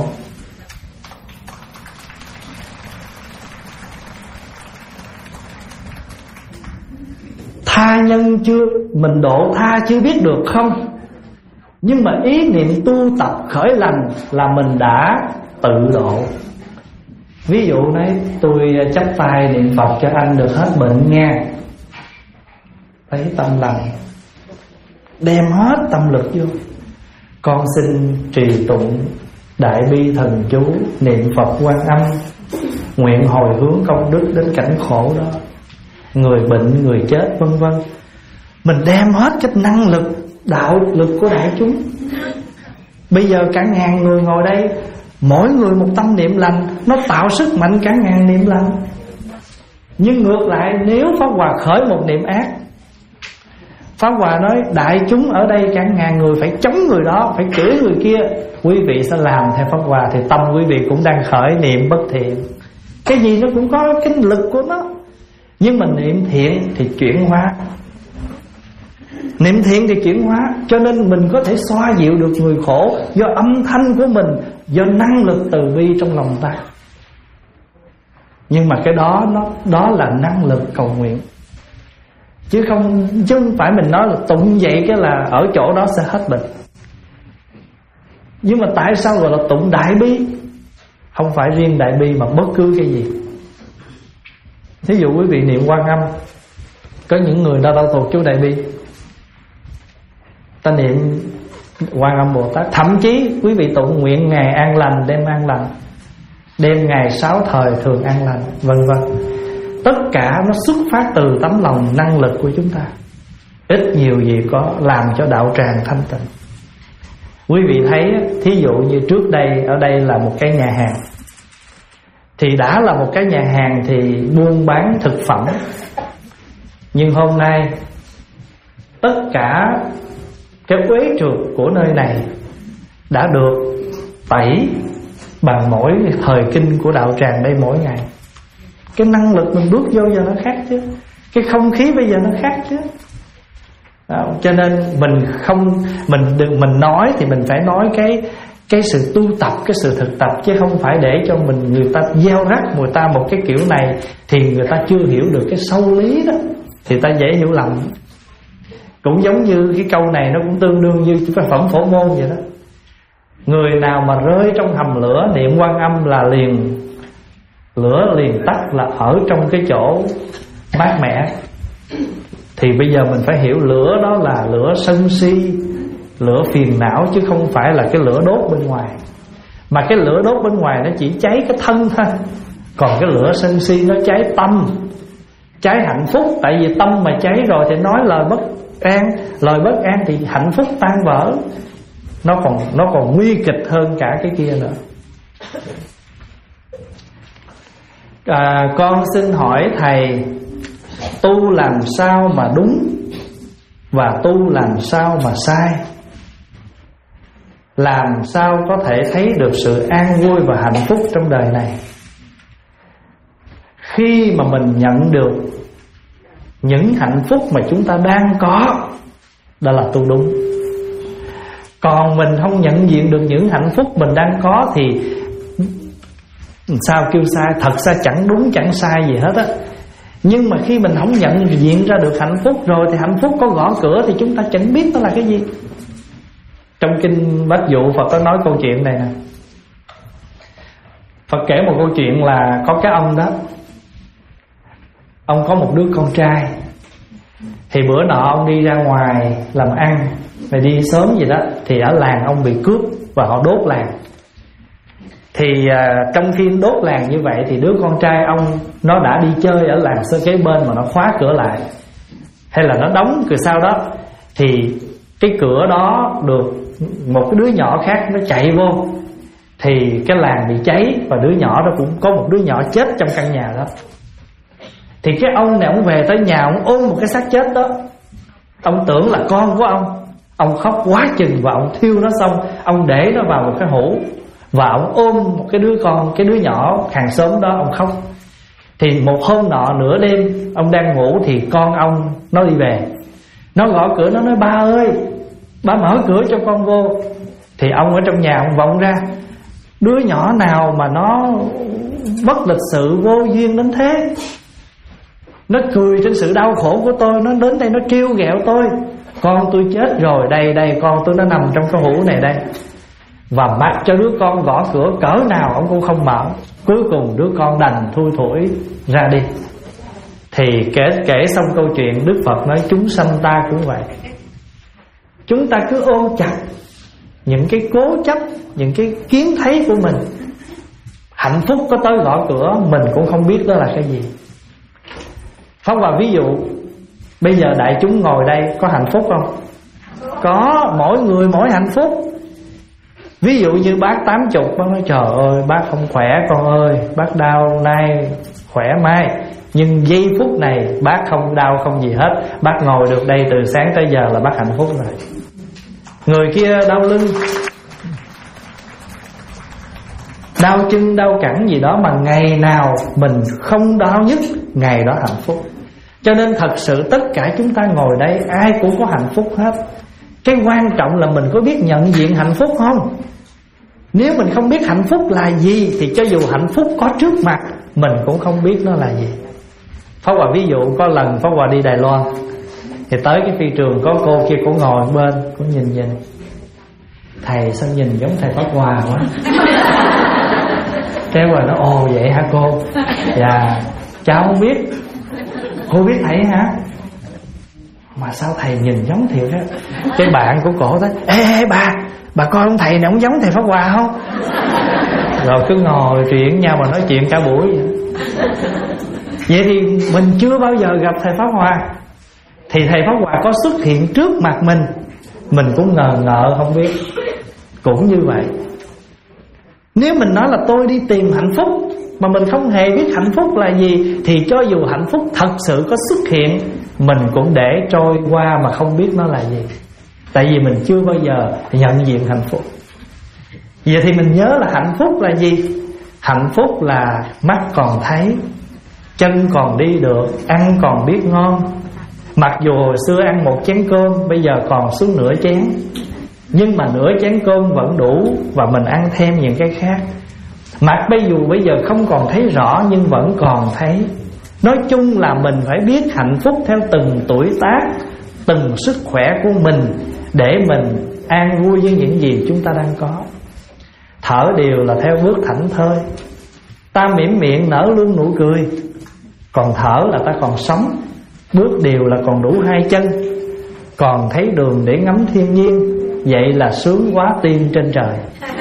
Tha nhân chưa, mình độ tha chưa biết được không? Nhưng mà ý niệm tu tập khởi lành là mình đã tự độ. Ví dụ này, tôi chắp tay niệm Phật cho anh được hết bệnh nha. Lấy tâm lành, đem hết tâm lực vô. Con xin trì tụng Đại Bi thần chú, niệm Phật Quan Âm, nguyện hồi hướng công đức đến cảnh khổ đó, người bệnh, người chết, vân vân. Mình đem hết cái năng lực, đạo lực của đại chúng. Bây giờ cả ngàn người ngồi đây, mỗi người một tâm niệm lành, nó tạo sức mạnh cả ngàn niệm lành. Nhưng ngược lại, nếu Pháp Hòa khởi một niệm ác, Pháp Hòa nói đại chúng ở đây cả ngàn người phải chống người đó, phải chửi người kia, quý vị sẽ làm theo Pháp Hòa, thì tâm quý vị cũng đang khởi niệm bất thiện. Cái gì nó cũng có cái lực của nó. Nhưng mà niệm thiện thì chuyển hóa, niệm thiện thì chuyển hóa. Cho nên mình có thể xoa dịu được người khổ do âm thanh của mình, do năng lực từ bi trong lòng ta. Nhưng mà cái đó nó đó là năng lực cầu nguyện, chứ không chứ không phải mình nói là tụng vậy cái là ở chỗ đó sẽ hết bệnh. Nhưng mà tại sao gọi là tụng Đại Bi? Không phải riêng Đại Bi mà bất cứ cái gì. Thí dụ quý vị niệm Quan Âm, có những người ta đau thuộc chú Đại Bi, ta niệm Quan Âm Bồ Tát. Thậm chí quý vị tụng nguyện ngày an lành, đêm an lành, đêm ngày sáu thời thường an lành, vân vân. Tất cả nó xuất phát từ tấm lòng năng lực của chúng ta, ít nhiều gì có làm cho đạo tràng thanh tịnh. Quý vị thấy, thí dụ như trước đây ở đây là một cái nhà hàng, thì đã là một cái nhà hàng thì buôn bán thực phẩm. Nhưng hôm nay tất cả cái uế trượt của nơi này đã được tẩy bằng mỗi thời kinh của đạo tràng đây mỗi ngày. Cái năng lực mình bước vô giờ nó khác chứ, cái không khí bây giờ nó khác chứ. Đó, cho nên mình không mình đừng mình nói thì mình phải nói cái cái sự tu tập, cái sự thực tập, chứ không phải để cho mình người ta gieo rắc người ta một cái kiểu này thì người ta chưa hiểu được cái sâu lý đó, thì ta dễ hiểu lầm. Cũng giống như cái câu này nó cũng tương đương như cái phẩm Phổ Môn vậy đó. Người nào mà rơi trong hầm lửa niệm Quan Âm là liền lửa liền tắt, là ở trong cái chỗ mát mẻ. Thì bây giờ mình phải hiểu lửa đó là lửa sân si, lửa phiền não, chứ không phải là cái lửa đốt bên ngoài. Mà cái lửa đốt bên ngoài nó chỉ cháy cái thân thôi, còn cái lửa sân si nó cháy tâm, cháy hạnh phúc. Tại vì tâm mà cháy rồi thì nói lời bất an, lời bất an thì hạnh phúc tan vỡ. Nó còn nó còn nguy kịch hơn cả cái kia nữa. à, Con xin hỏi thầy, tu làm sao mà đúng và tu làm sao mà sai? Làm sao có thể thấy được sự an vui và hạnh phúc trong đời này? Khi mà mình nhận được những hạnh phúc mà chúng ta đang có, đó là tu đúng. Còn mình không nhận diện được những hạnh phúc mình đang có thì sao kêu sai? Thật ra chẳng đúng chẳng sai gì hết á. Nhưng mà khi mình không nhận diện ra được hạnh phúc rồi thì hạnh phúc có gõ cửa thì chúng ta chẳng biết nó là cái gì. Trong kinh Bát Dụ Phật có nói câu chuyện này nè. Phật kể một câu chuyện là có cái ông đó, ông có một đứa con trai. Thì bữa nọ ông đi ra ngoài làm ăn, rồi đi sớm gì đó, thì ở làng ông bị cướp và họ đốt làng. Thì à, trong khi đốt làng như vậy thì đứa con trai ông nó đã đi chơi ở làng sơ kế bên mà nó khóa cửa lại, hay là nó đóng cửa sau đó. Thì cái cửa đó được một cái đứa nhỏ khác nó chạy vô, thì cái làng bị cháy và đứa nhỏ đó cũng có một đứa nhỏ chết trong căn nhà đó. Thì cái ông này ông về tới nhà, ông ôm một cái xác chết đó. Ông tưởng là con của ông. Ông khóc quá chừng và ông thiêu nó xong, ông để nó vào một cái hũ và ông ôm một cái đứa con, cái đứa nhỏ hàng xóm đó, ông khóc. Thì một hôm nọ nửa đêm ông đang ngủ thì con ông nó đi về. Nó gõ cửa, nó nói: ba ơi, ba mở cửa cho con vô. Thì ông ở trong nhà ông vọng ra: đứa nhỏ nào mà nó bất lịch sự vô duyên đến thế, nó cười trên sự đau khổ của tôi, nó đến đây nó trêu ghẹo tôi. Con tôi chết rồi, đây đây con tôi nó nằm trong cái hũ này đây. Và mặc cho đứa con gõ cửa cỡ nào ông cũng không mở. Cuối cùng đứa con đành thui thủi ra đi. Thì kể, kể xong câu chuyện, Đức Phật nói chúng sanh ta cũng vậy. Chúng ta cứ ôm chặt những cái cố chấp, những cái kiến thấy của mình. Hạnh phúc có tới gõ cửa mình cũng không biết đó là cái gì. Pháp Hòa ví dụ, bây giờ đại chúng ngồi đây có hạnh phúc không? Có, mỗi người mỗi hạnh phúc. Ví dụ như bác tám chục, bác nói trời ơi bác không khỏe con ơi, bác đau nay khỏe mai. Nhưng giây phút này bác không đau không gì hết, bác ngồi được đây từ sáng tới giờ là bác hạnh phúc rồi. Người kia đau lưng, đau chân, đau cẳng gì đó, mà ngày nào mình không đau nhất, ngày đó hạnh phúc. Cho nên thật sự tất cả chúng ta ngồi đây ai cũng có hạnh phúc hết. Cái quan trọng là mình có biết nhận diện hạnh phúc không? Nếu mình không biết hạnh phúc là gì thì cho dù hạnh phúc có trước mặt mình cũng không biết nó là gì. Pháp Hòa ví dụ, có lần Pháp Hòa đi Đài Loan, thì tới cái phi trường có cô kia, cô ngồi bên, cô nhìn nhìn: thầy sao nhìn giống thầy Pháp Hòa quá. Cái Hòa nói: ồ vậy hả cô? Dạ cháu không biết. Cô biết thầy hả? Mà sao thầy nhìn giống thiệt á. Cái bạn của cổ nói: ê, ê bà, bà coi ông thầy này ông giống thầy Pháp Hòa không? Rồi cứ ngồi chuyện nhau mà nói chuyện cả buổi vậy. Vậy thì mình chưa bao giờ gặp thầy Pháp Hòa. Thì thầy Pháp Hòa có xuất hiện trước mặt mình, mình cũng ngờ ngợ không biết. Cũng như vậy, nếu mình nói là tôi đi tìm hạnh phúc mà mình không hề biết hạnh phúc là gì, thì cho dù hạnh phúc thật sự có xuất hiện, mình cũng để trôi qua mà không biết nó là gì. Tại vì mình chưa bao giờ nhận diện hạnh phúc. Vậy thì mình nhớ là hạnh phúc là gì? Hạnh phúc là mắt còn thấy, chân còn đi được, ăn còn biết ngon. Mặc dù hồi xưa ăn một chén cơm, bây giờ còn xuống nửa chén, nhưng mà nửa chén cơm vẫn đủ và mình ăn thêm những cái khác. Mặc bây dù bây giờ không còn thấy rõ nhưng vẫn còn thấy. Nói chung là mình phải biết hạnh phúc theo từng tuổi tác, từng sức khỏe của mình, để mình an vui với những gì chúng ta đang có. Thở đều là theo bước thảnh thơi, ta mỉm miệng nở luôn nụ cười. Còn thở là ta còn sống, bước đều là còn đủ hai chân, còn thấy đường để ngắm thiên nhiên, vậy là sướng quá tiên trên trời.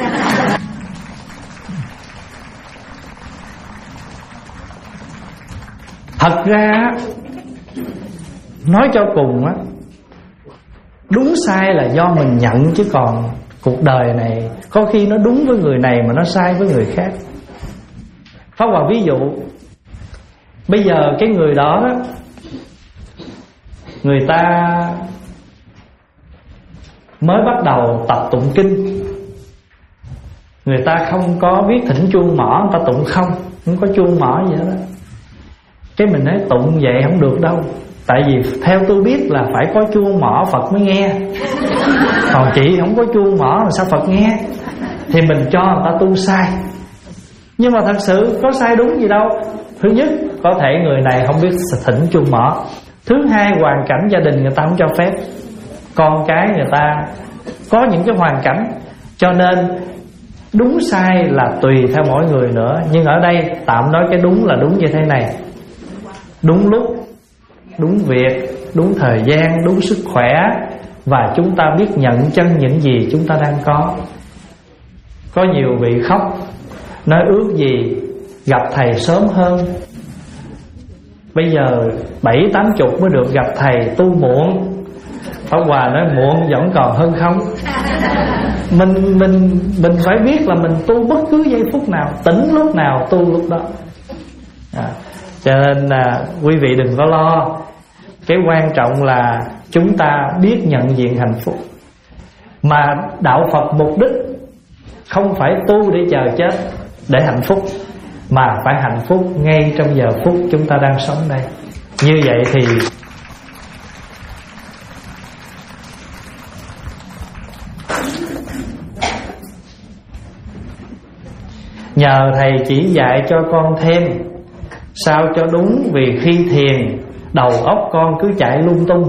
Thật ra nói cho cùng á, đúng sai là do mình nhận, chứ còn cuộc đời này có khi nó đúng với người này mà nó sai với người khác. Pháp Hòa ví dụ, bây giờ cái người đó, đó người ta mới bắt đầu tập tụng kinh, người ta không có biết thỉnh chuông mỏ, người ta tụng không, không có chuông mỏ gì hết đó. Cái mình nói tụng vậy không được đâu, tại vì theo tôi biết là phải có chuông mỏ Phật mới nghe. Còn chị không có chuông mỏ mà sao Phật nghe? Thì mình cho người ta tu sai. Nhưng mà thật sự có sai đúng gì đâu. Thứ nhất, có thể người này không biết thỉnh chuông mỏ. Thứ hai, hoàn cảnh gia đình người ta không cho phép, con cái người ta có những cái hoàn cảnh, cho nên Đúng sai là tùy theo mỗi người nữa, nhưng ở đây tạm nói cái đúng là đúng như thế này: đúng lúc, đúng việc, đúng thời gian, đúng sức khỏe, và chúng ta biết nhận chân những gì chúng ta đang có. Có nhiều vị khóc, nói ước gì gặp thầy sớm hơn. Bây giờ bảy tám chục mới được gặp thầy, tu muộn. Pháp Hòa nói muộn vẫn còn hơn không. Mình mình mình phải biết là mình tu bất cứ giây phút nào, tỉnh lúc nào tu lúc đó. À, cho nên là quý vị đừng có lo. Cái quan trọng là chúng ta biết nhận diện hạnh phúc. Mà đạo Phật mục đích không phải tu để chờ chết để hạnh phúc, mà phải hạnh phúc ngay trong giờ phút chúng ta đang sống đây. Như vậy thì nhờ thầy chỉ dạy cho con thêm sao cho đúng, vì khi thiền đầu óc con cứ chạy lung tung.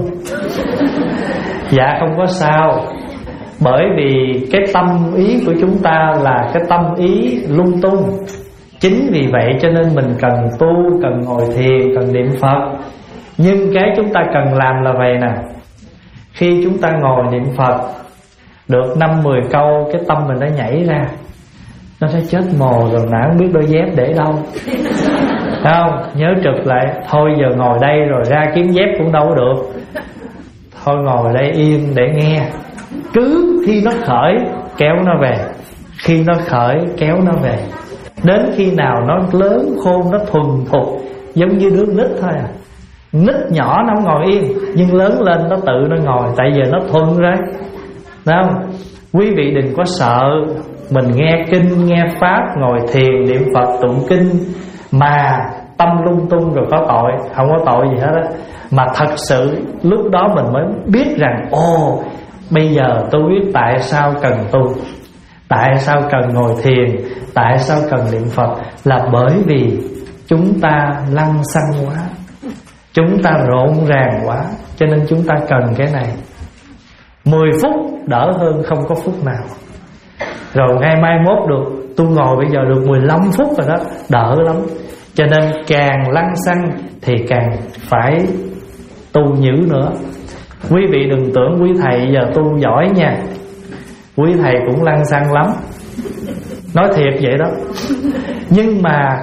Dạ không có sao, bởi vì cái tâm ý của chúng ta là cái tâm ý lung tung. Chính vì vậy cho nên mình cần tu, cần ngồi thiền, cần niệm Phật. Nhưng cái chúng ta cần làm là vậy nè: khi chúng ta ngồi niệm Phật được năm mười câu, cái tâm mình nó nhảy ra, nó sẽ chết mồ rồi, nãy không biết đôi dép để đâu. Thấy không? Nhớ trực lại, thôi giờ ngồi đây rồi ra kiếm dép cũng đâu có được. Thôi ngồi đây yên để nghe. Cứ khi nó khởi kéo nó về, khi nó khởi kéo nó về. Đến khi nào nó lớn khôn, nó thuần thục, giống như đứa nít thôi à. Nít nhỏ nó không ngồi yên, nhưng lớn lên nó tự nó ngồi, tại giờ nó thuần rồi. Thấy không? Quý vị đừng có sợ mình nghe kinh, nghe pháp, ngồi thiền, niệm Phật, tụng kinh mà tâm lung tung rồi có tội. Không có tội gì hết á. Mà thật sự lúc đó mình mới biết rằng ồ, bây giờ tôi biết tại sao cần tu, tại sao cần ngồi thiền, tại sao cần niệm Phật. Là bởi vì chúng ta lăng xăng quá, chúng ta rộn ràng quá, cho nên chúng ta cần cái này. Mười phút đỡ hơn không có phút nào. Rồi ngày mai mốt được, tôi ngồi bây giờ được mười lăm phút rồi đó, đỡ lắm. Cho nên càng lăng xăng thì càng phải tu nhữ nữa. Quý vị đừng tưởng quý thầy giờ tu giỏi nha. Quý thầy cũng lăng xăng lắm, nói thiệt vậy đó. Nhưng mà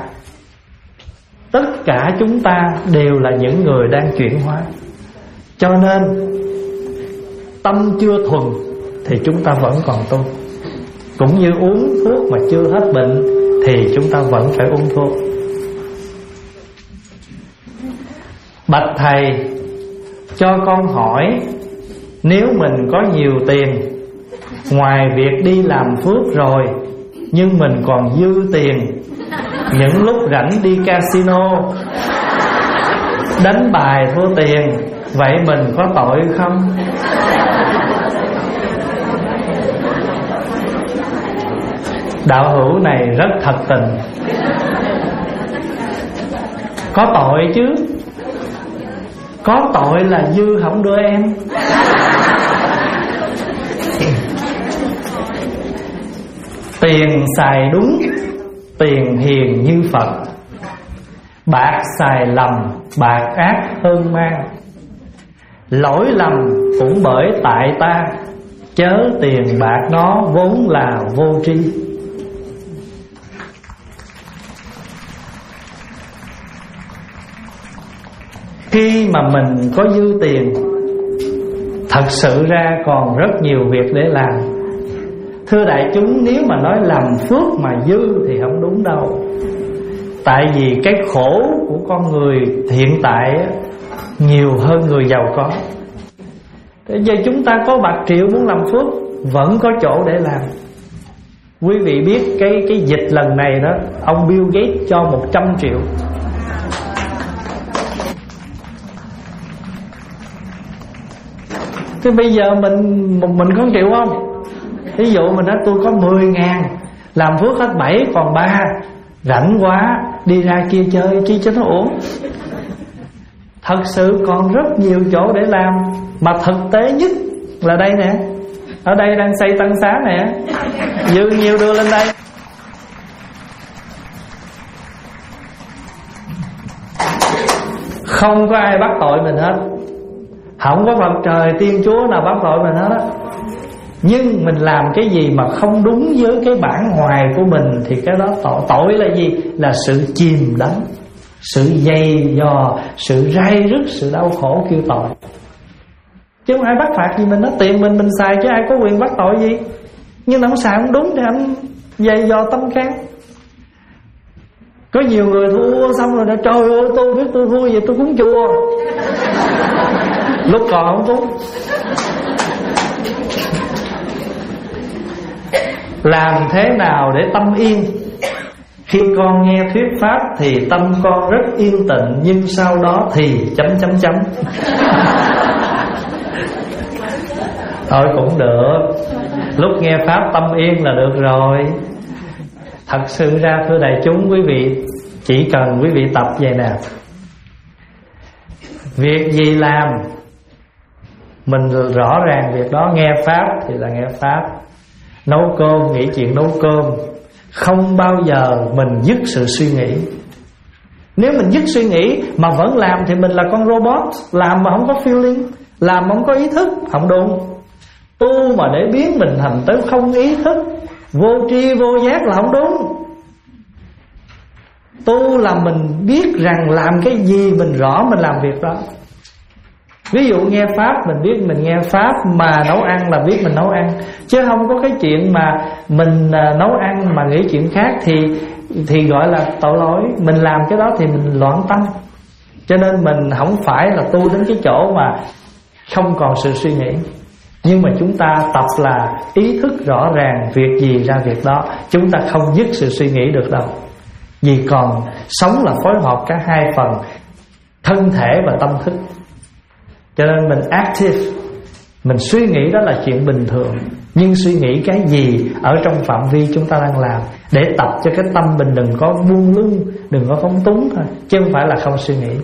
tất cả chúng ta đều là những người đang chuyển hóa. Cho nên tâm chưa thuần thì chúng ta vẫn còn tu. Cũng như uống thuốc mà chưa hết bệnh thì chúng ta vẫn phải uống thuốc. Bạch thầy, cho con hỏi, nếu mình có nhiều tiền, ngoài việc đi làm phước rồi, nhưng mình còn dư tiền, những lúc rảnh đi casino, đánh bài thua tiền, vậy mình có tội không? Đạo hữu này rất thật tình. Có tội chứ. Có tội là dư không đưa em. Tiền xài đúng, tiền hiền như Phật. Bạc xài lầm, bạc ác hơn ma. Lỗi lầm cũng bởi tại ta, chớ tiền bạc nó vốn là vô tri. Khi mà mình có dư tiền, thật sự ra còn rất nhiều việc để làm. Thưa đại chúng, nếu mà nói làm phước mà dư thì không đúng đâu. Tại vì cái khổ của con người hiện tại nhiều hơn người giàu có. Bây giờ chúng ta có bạc triệu muốn làm phước vẫn có chỗ để làm. Quý vị biết cái cái dịch lần này đó, ông Bill Gates cho một trăm triệu. Thế bây giờ mình mình có triệu không? Ví dụ mình nói tôi có mười ngàn, làm phước hết bảy còn ba, rảnh quá đi ra kia chơi chi cho nó ổn. Thật sự còn rất nhiều chỗ để làm. Mà thực tế nhất là đây nè, Ở đây đang xây tăng xá nè, dư nhiều đưa lên đây. Không có ai bắt tội mình hết, không có Phật trời Thiên Chúa nào bắt tội mình hết á. Nhưng mình làm cái gì mà không đúng với cái bản hoài của mình thì cái đó tội. Tội là gì? Là sự chìm đắm, sự dày dò, sự rai rứt, sự đau khổ kêu tội. Chứ không ai bắt phạt gì mình đó. Tiền mình mình xài chứ ai có quyền bắt tội gì. Nhưng mà không xài không đúng thì anh dày dò tâm can. Có nhiều người thua xong rồi đã trời ơi tôi biết tôi thua vậy tôi cúng chùa. Lúc còn không cúng. Làm thế nào để tâm yên? Khi con nghe thuyết pháp thì tâm con rất yên tĩnh, nhưng sau đó thì chấm chấm chấm. Thôi cũng được, lúc nghe pháp tâm yên là được rồi. Thật sự ra thưa đại chúng, quý vị chỉ cần quý vị tập vậy nè. Việc gì làm mình rõ ràng việc đó. Nghe pháp thì là nghe pháp, nấu cơm nghĩ chuyện nấu cơm. Không bao giờ mình dứt sự suy nghĩ. Nếu mình dứt suy nghĩ mà vẫn làm thì mình là con robot, làm mà không có feeling, làm mà không có ý thức, không đúng. Tu mà để biến mình thành tới không ý thức, vô tri vô giác là không đúng. Tu là mình biết rằng làm cái gì mình rõ mình làm việc đó. Ví dụ nghe pháp mình biết mình nghe pháp, mà nấu ăn là biết mình nấu ăn. Chứ không có cái chuyện mà mình nấu ăn mà nghĩ chuyện khác thì thì gọi là tội lỗi. Mình làm cái đó thì mình loạn tâm. Cho nên mình không phải là tu đến cái chỗ mà không còn sự suy nghĩ. Nhưng mà chúng ta tập là ý thức rõ ràng việc gì ra việc đó. Chúng ta không dứt sự suy nghĩ được đâu. Vì còn sống là phối hợp cả hai phần, thân thể và tâm thức. Cho nên mình active, mình suy nghĩ đó là chuyện bình thường. Nhưng suy nghĩ cái gì ở trong phạm vi chúng ta đang làm, để tập cho cái tâm mình đừng có buông lung, đừng có phóng túng thôi, chứ không phải là không suy nghĩ.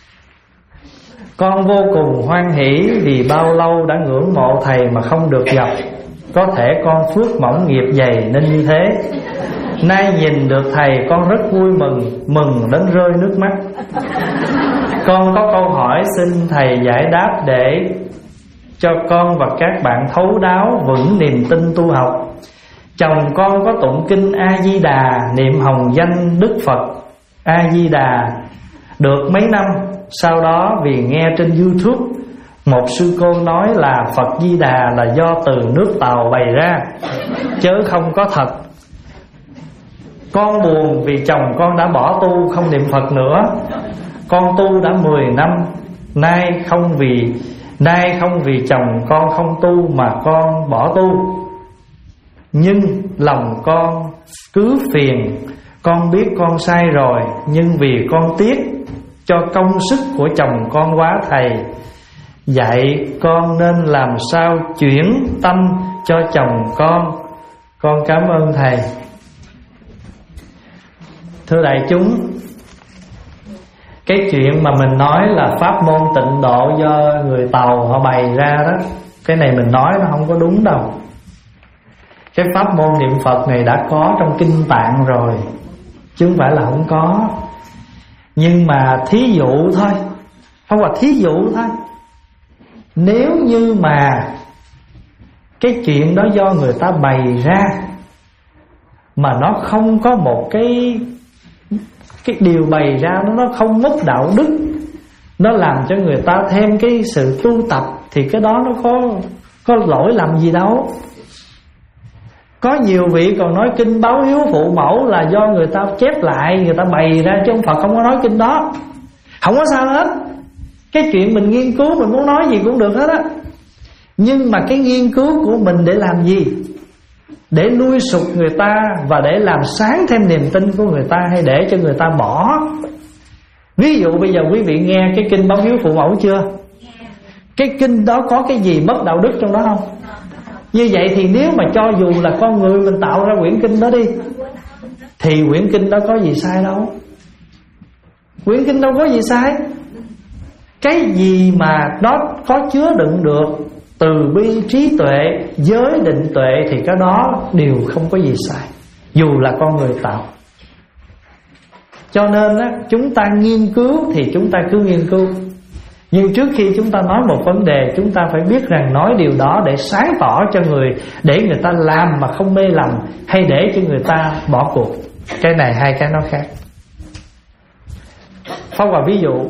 Con vô cùng hoan hỷ vì bao lâu đã ngưỡng mộ thầy mà không được gặp. Có thể con phước mỏng nghiệp dày nên như thế. Nay nhìn được thầy con rất vui mừng, mừng đến rơi nước mắt. Con có câu hỏi xin thầy giải đáp để cho con và các bạn thấu đáo vững niềm tin tu học. Chồng con có tụng kinh A-di-đà, niệm hồng danh Đức Phật A-di-đà được mấy năm. Sau đó vì nghe trên YouTube một sư cô nói là Phật Di Đà là do từ nước Tàu bày ra, chớ không có thật. Con buồn vì chồng con đã bỏ tu không niệm Phật nữa. Con tu đã mười năm, nay không vì nay không vì chồng con không tu mà con bỏ tu. Nhưng lòng con cứ phiền. Con biết con sai rồi, nhưng vì con tiếc cho công sức của chồng con quá thầy. Dạy con nên làm sao chuyển tâm cho chồng con. Con cảm ơn thầy. Thưa đại chúng, cái chuyện mà mình nói là pháp môn tịnh độ do người Tàu họ bày ra đó, cái này mình nói nó không có đúng đâu. Cái pháp môn niệm Phật này đã có trong Kinh Tạng rồi, chứ không phải là không có. Nhưng mà thí dụ thôi, không phải thí dụ thôi. Nếu như mà cái chuyện đó do người ta bày ra mà nó không có một cái cái điều bày ra nó nó không mất đạo đức, nó làm cho người ta thêm cái sự tu tập, thì cái đó nó có có lỗi lầm gì đâu. Có nhiều vị còn nói kinh báo hiếu phụ mẫu là do người ta chép lại, người ta bày ra, chứ ông Phật không có nói kinh đó. Không có sao hết. Cái chuyện mình nghiên cứu, mình muốn nói gì cũng được hết á. Nhưng mà cái nghiên cứu của mình để làm gì? Để nuôi sục người ta và để làm sáng thêm niềm tin của người ta, hay để cho người ta bỏ? Ví dụ bây giờ quý vị nghe cái kinh báo hiếu phụ mẫu chưa? Cái kinh đó có cái gì mất đạo đức trong đó không? Như vậy thì nếu mà cho dù là con người mình tạo ra quyển kinh đó đi, thì quyển kinh đó có gì sai đâu. Quyển kinh đâu có gì sai. Cái gì mà nó có chứa đựng được từ bi trí tuệ, giới định tuệ, thì cái đó đều không có gì sai, dù là con người tạo. Cho nên á, chúng ta nghiên cứu thì chúng ta cứ nghiên cứu, nhưng trước khi chúng ta nói một vấn đề, chúng ta phải biết rằng nói điều đó để sáng tỏ cho người, để người ta làm mà không mê lầm, hay để cho người ta bỏ cuộc. Cái này hai cái nó khác. Pháp Hòa ví dụ,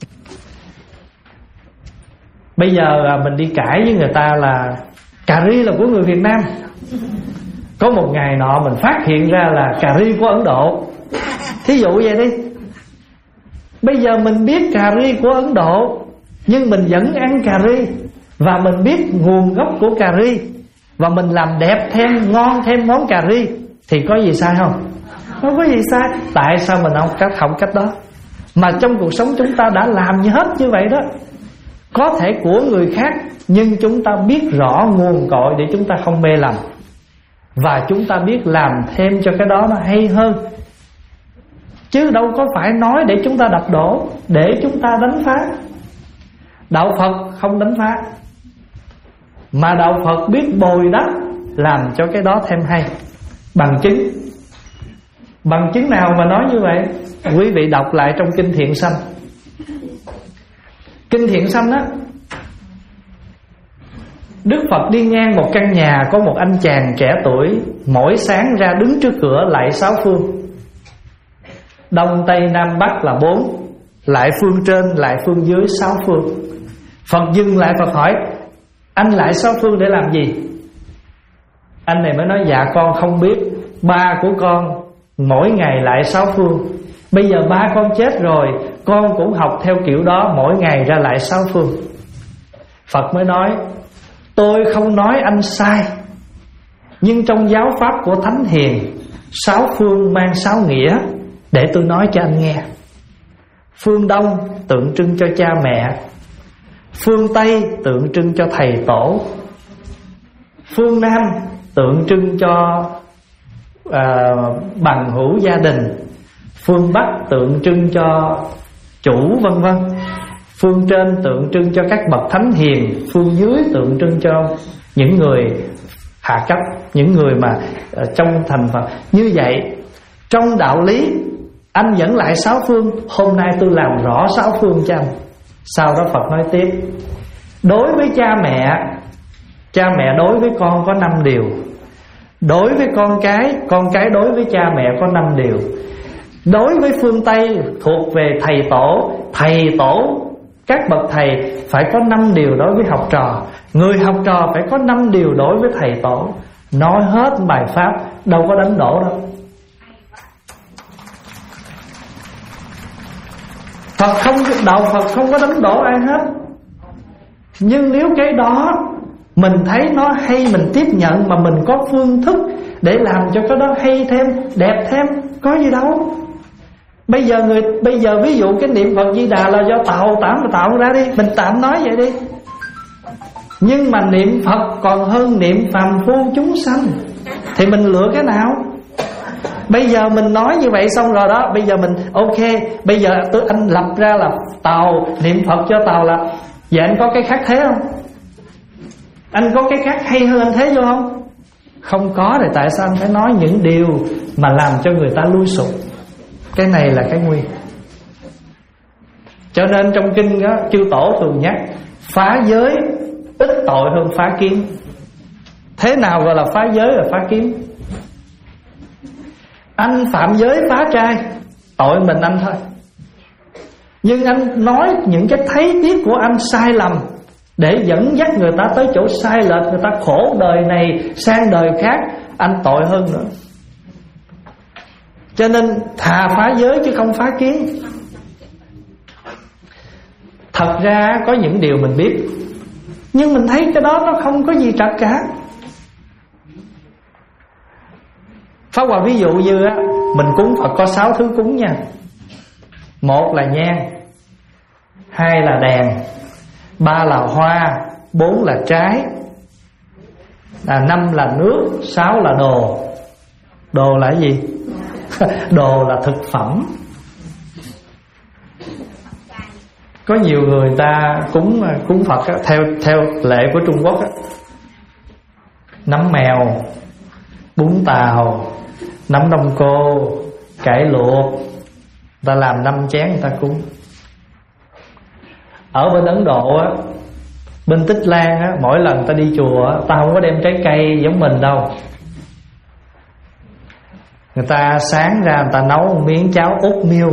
bây giờ mình đi cãi với người ta là cà ri là của người Việt Nam. Có một ngày nọ mình phát hiện ra là cà ri của Ấn Độ, thí dụ vậy đi. Bây giờ mình biết cà ri của Ấn Độ, nhưng mình vẫn ăn cà ri, và mình biết nguồn gốc của cà ri, và mình làm đẹp thêm, ngon thêm món cà ri, thì có gì sai không? Không có gì sai. Tại sao mình không cách học cách đó? Mà trong cuộc sống chúng ta đã làm như hết như vậy đó. Có thể của người khác, nhưng chúng ta biết rõ nguồn cội để chúng ta không mê lầm, và chúng ta biết làm thêm cho cái đó nó hay hơn. Chứ đâu có phải nói để chúng ta đập đổ, để chúng ta đánh phá. Đạo Phật không đánh phá, mà đạo Phật biết bồi đắp, làm cho cái đó thêm hay. Bằng chứng. Bằng chứng nào mà nói như vậy? Quý vị đọc lại trong Kinh Thiện Sanh. Kinh Thiện Sanh á, Đức Phật đi ngang một căn nhà, có một anh chàng trẻ tuổi, mỗi sáng ra đứng trước cửa lạy sáu phương, Đông Tây Nam Bắc là bốn, lại phương trên lại phương dưới sáu phương. Phật dừng lại, Phật hỏi: anh lại sáu phương để làm gì? Anh này mới nói: dạ con không biết, ba của con mỗi ngày lại sáu phương. Bây giờ ba con chết rồi, con cũng học theo kiểu đó, mỗi ngày ra lại sáu phương. Phật mới nói: tôi không nói anh sai, nhưng trong giáo pháp của Thánh Hiền, sáu phương mang sáu nghĩa, để tôi nói cho anh nghe. Phương Đông tượng trưng cho cha mẹ, phương Tây tượng trưng cho thầy tổ, phương Nam tượng trưng cho à, bằng hữu gia đình, phương Bắc tượng trưng cho chủ vân vân. Phương trên tượng trưng cho các bậc thánh hiền, phương dưới tượng trưng cho những người hạ cấp, những người mà uh, trong thành Phật. Như vậy trong đạo lý anh dẫn lại sáu phương. Hôm nay tôi làm rõ sáu phương cho anh. Sau đó Phật nói tiếp: đối với cha mẹ, cha mẹ đối với con có năm điều. Đối với con cái, con cái đối với cha mẹ có năm điều. Đối với phương Tây thuộc về thầy tổ, thầy tổ, các bậc thầy phải có năm điều đối với học trò, người học trò phải có năm điều đối với thầy tổ. Nói hết bài pháp, đâu có đánh đổ đâu. Phật không, đạo Phật không có đánh đổ ai hết. Nhưng nếu cái đó mình thấy nó hay, mình tiếp nhận, mà mình có phương thức để làm cho cái đó hay thêm, đẹp thêm, có gì đâu. Bây giờ người bây giờ ví dụ cái niệm Phật Di Đà là do tạo tạm mà tạo ra đi, mình tạm nói vậy đi. Nhưng mà niệm Phật còn hơn niệm phàm phu chúng sanh, thì mình lựa cái nào? Bây giờ mình nói như vậy xong rồi đó, bây giờ mình ok, bây giờ tôi anh lập ra là Tàu niệm Phật cho Tàu là, vậy anh có cái khác thế không? Anh có cái khác hay hơn anh thế vô không? Không có. Thì tại sao anh phải nói những điều mà làm cho người ta lui sụp? Cái này là cái nguy. Cho nên trong kinh đó, chư tổ thường nhắc phá giới ít tội hơn phá kiến. Thế nào gọi là phá giới và phá kiến? Anh phạm giới phá trai, tội mình anh thôi. Nhưng anh nói những cái thấy biết của anh sai lầm, để dẫn dắt người ta tới chỗ sai lệch, người ta khổ đời này sang đời khác, anh tội hơn nữa. Cho nên thà phá giới chứ không phá kiến. Thật ra có những điều mình biết, nhưng mình thấy cái đó nó không có gì trật cả. Pháp Hòa ví dụ như á, mình cúng Phật có sáu thứ cúng nha. Một là nhang, hai là đèn, ba là hoa, bốn là trái, à, năm là nước, sáu là đồ. Đồ là cái gì? Đồ là thực phẩm. Có nhiều người ta cúng cúng Phật á, theo theo lệ của Trung Quốc á, nấm mèo, bún tàu, nấm đông cô, cải luộc, ta làm năm chén người ta cúng. Ở bên Ấn Độ á, bên Tích Lan á, mỗi lần ta đi chùa á, ta không có đem trái cây giống mình đâu. Người ta sáng ra người ta nấu một miếng cháo oatmeal,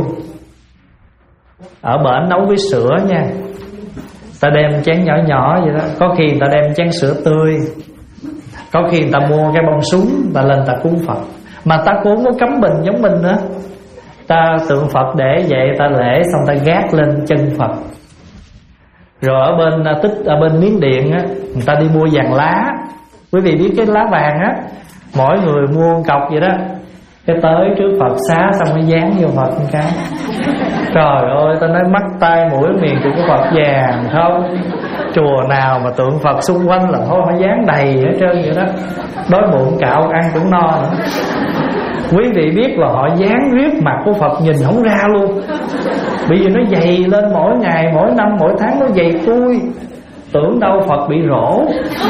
ở bển nấu với sữa nha. Ta đem chén nhỏ nhỏ vậy đó. Có khi người ta đem chén sữa tươi, có khi người ta mua cái bông súng, ta lên ta cúng Phật. Mà ta cũng không có cắm bình giống mình nữa. Ta tượng Phật để vậy, ta lễ xong ta gác lên chân Phật. Rồi ở bên tích ở bên Miến Điện á, người ta đi mua vàng lá. Quý vị biết cái lá vàng á, mỗi người mua một cọc vậy đó, cái tới trước Phật xá xong mới dán vô Phật một cái. Trời ơi, ta nói mắt tai mũi miệng của Phật vàng không. Chùa nào mà tượng Phật xung quanh là thôi phải dán đầy hết trơn vậy đó. Đói bụng cạo ăn cũng no nữa. Quý vị biết là họ dán riết mặt của Phật nhìn không ra luôn. Bởi vì nó dày lên mỗi ngày, mỗi năm, mỗi tháng nó dày tui. Tưởng đâu Phật bị rỗ.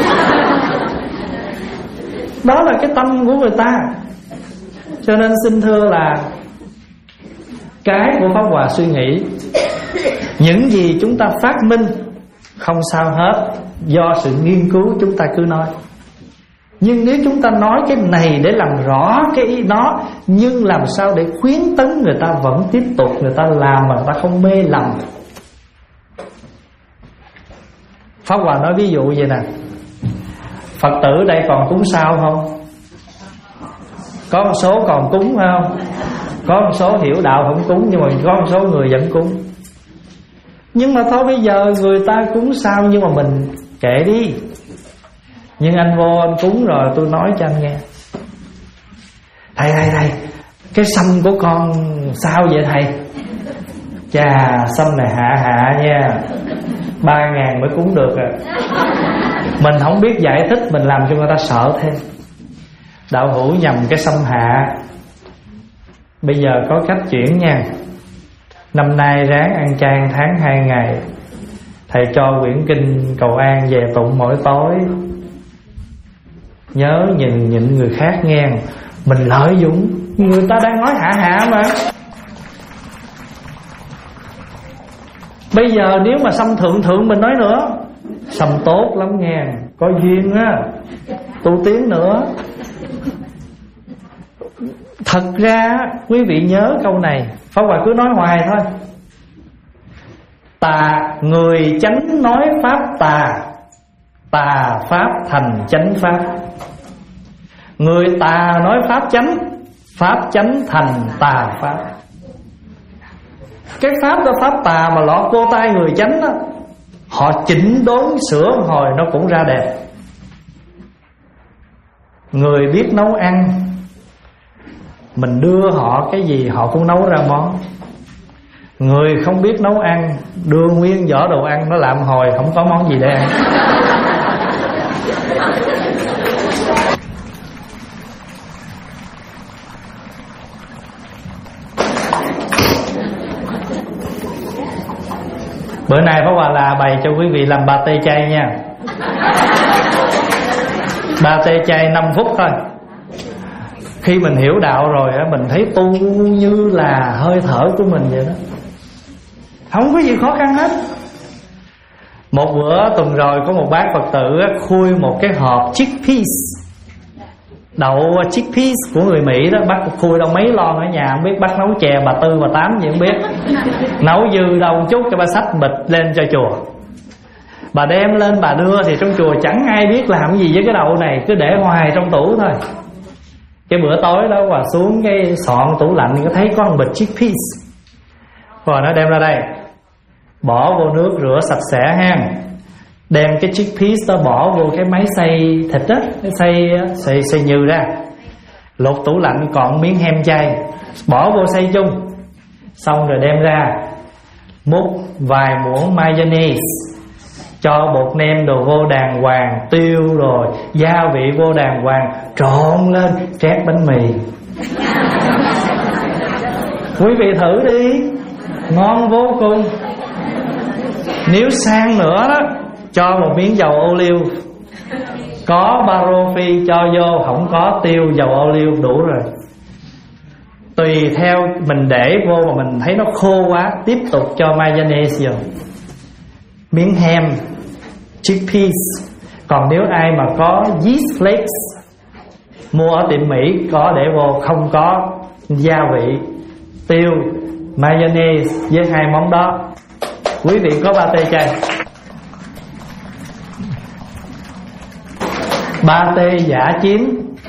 Đó là cái tâm của người ta. Cho nên xin thưa là cái của Pháp Hòa suy nghĩ, những gì chúng ta phát minh không sao hết, do sự nghiên cứu chúng ta cứ nói. Nhưng nếu chúng ta nói cái này để làm rõ cái ý đó, nhưng làm sao để khuyến tấn người ta vẫn tiếp tục, người ta làm mà người ta không mê lầm. Pháp Hòa nói ví dụ vậy nè, Phật tử đây còn cúng sao không? Có một số còn cúng phải không? Có một số hiểu đạo không cúng, nhưng mà có một số người vẫn cúng. Nhưng mà thôi bây giờ người ta cúng sao, nhưng mà mình kệ đi. Nhưng anh vô anh cúng rồi tôi nói cho anh nghe, thầy thầy thầy cái sâm của con sao vậy thầy? Chà, sâm này hạ hạ nha, ba ngàn mới cúng được à. Mình không biết giải thích, mình làm cho người ta sợ thêm. Đạo hữu nhầm cái sâm hạ. Bây giờ có cách chuyển nha. Năm nay ráng ăn chay tháng hai ngày. Thầy cho quyển kinh cầu an về tụng mỗi tối. Nhớ nhìn nhịn người khác nghe. Mình lợi dụng, người ta đang nói hạ hạ mà. Bây giờ nếu mà sâm thượng thượng mình nói nữa, sâm tốt lắm nghe, có duyên á, tu tiến nữa. Thật ra quý vị nhớ câu này, Pháp Hòa cứ nói hoài thôi. Tà, người chánh nói pháp tà, tà pháp thành chánh pháp. Người tà nói pháp chánh, pháp chánh thành tà pháp. Cái pháp đó pháp tà mà lọt vô tay người chánh đó, họ chỉnh đốn sửa một hồi nó cũng ra đẹp. Người biết nấu ăn, mình đưa họ cái gì họ cũng nấu ra món. Người không biết nấu ăn, đưa nguyên vỏ đồ ăn nó làm hồi không có món gì để ăn. Bữa nay Pháp Hòa là bày cho quý vị làm ba tê chay nha. Ba tê chay năm phút thôi. Khi mình hiểu đạo rồi á, mình thấy tu như là hơi thở của mình vậy đó, không có gì khó khăn hết. Một bữa tuần rồi có một bác Phật tử á, khui một cái hộp chickpeas, đậu chickpeas của người Mỹ đó. Bác khui đâu mấy lon ở nhà, không biết bác nấu chè bà Tư bà Tám gì không biết. Nấu dư đâu chút cho bà xách bịch lên cho chùa. Bà đem lên bà đưa thì trong chùa chẳng ai biết làm gì với cái đậu này, cứ để hoài trong tủ thôi. Cái bữa tối đó Hòa xuống cái soạn tủ lạnh có thấy có một bịch chickpeas. Hòa nó đem ra đây, bỏ vô nước rửa sạch sẽ ha. Đem cái chickpeas đó bỏ vô cái máy xay thịt á, cái xay, xay, xay nhừ ra. Lột tủ lạnh còn miếng hem chay, bỏ vô xay chung. Xong rồi đem ra, múc vài muỗng mayonnaise, cho bột nêm đồ vô đàng hoàng, tiêu rồi gia vị vô đàng hoàng, trộn lên trét bánh mì. Quý vị thử đi, ngon vô cùng. Nếu sang nữa đó, cho một miếng dầu ô liu. Có baro phi cho vô, không có tiêu dầu ô liu đủ rồi. Tùy theo mình để vô mà mình thấy nó khô quá, tiếp tục cho mayonnaise vô. Miếng hem, chickpeas. Còn nếu ai mà có yeast flakes, mua ở tiệm Mỹ có để vô, không có gia vị, tiêu, mayonnaise với hai món đó. Quý vị có pate chay. Pate giả chiếm.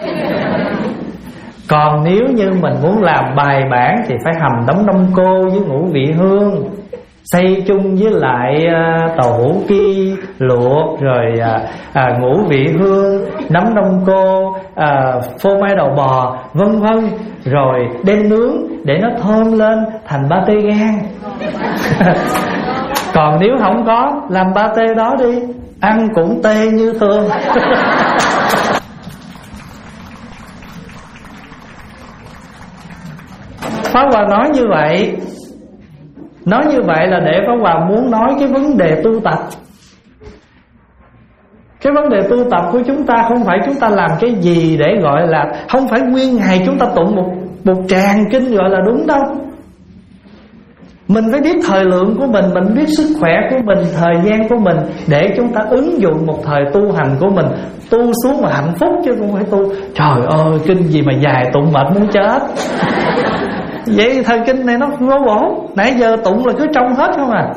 Còn nếu như mình muốn làm bài bản thì phải hầm đống đông cô với ngũ vị hương, xay chung với lại uh, tàu hũ ki luộc, rồi uh, uh, ngũ vị hương, nấm đông cô, uh, phô mai đầu bò, vân vân, rồi đem nướng để nó thơm lên thành pate gan. Còn nếu không có, làm pate đó đi, ăn cũng tê như thường. Pháp Hòa nói như vậy, nói như vậy là để Pháp Hòa muốn nói cái vấn đề tu tập. Cái vấn đề tu tập của chúng ta không phải chúng ta làm cái gì để gọi là, không phải nguyên ngày chúng ta tụng một, một tràng kinh gọi là đúng đâu. Mình phải biết thời lượng của mình, mình biết sức khỏe của mình, thời gian của mình, để chúng ta ứng dụng một thời tu hành của mình, tu xuống mà hạnh phúc, chứ không phải tu trời ơi kinh gì mà dài tụng mệt muốn chết. Vậy thời kinh này nó vô bổ, nãy giờ tụng là cứ trong hết không à.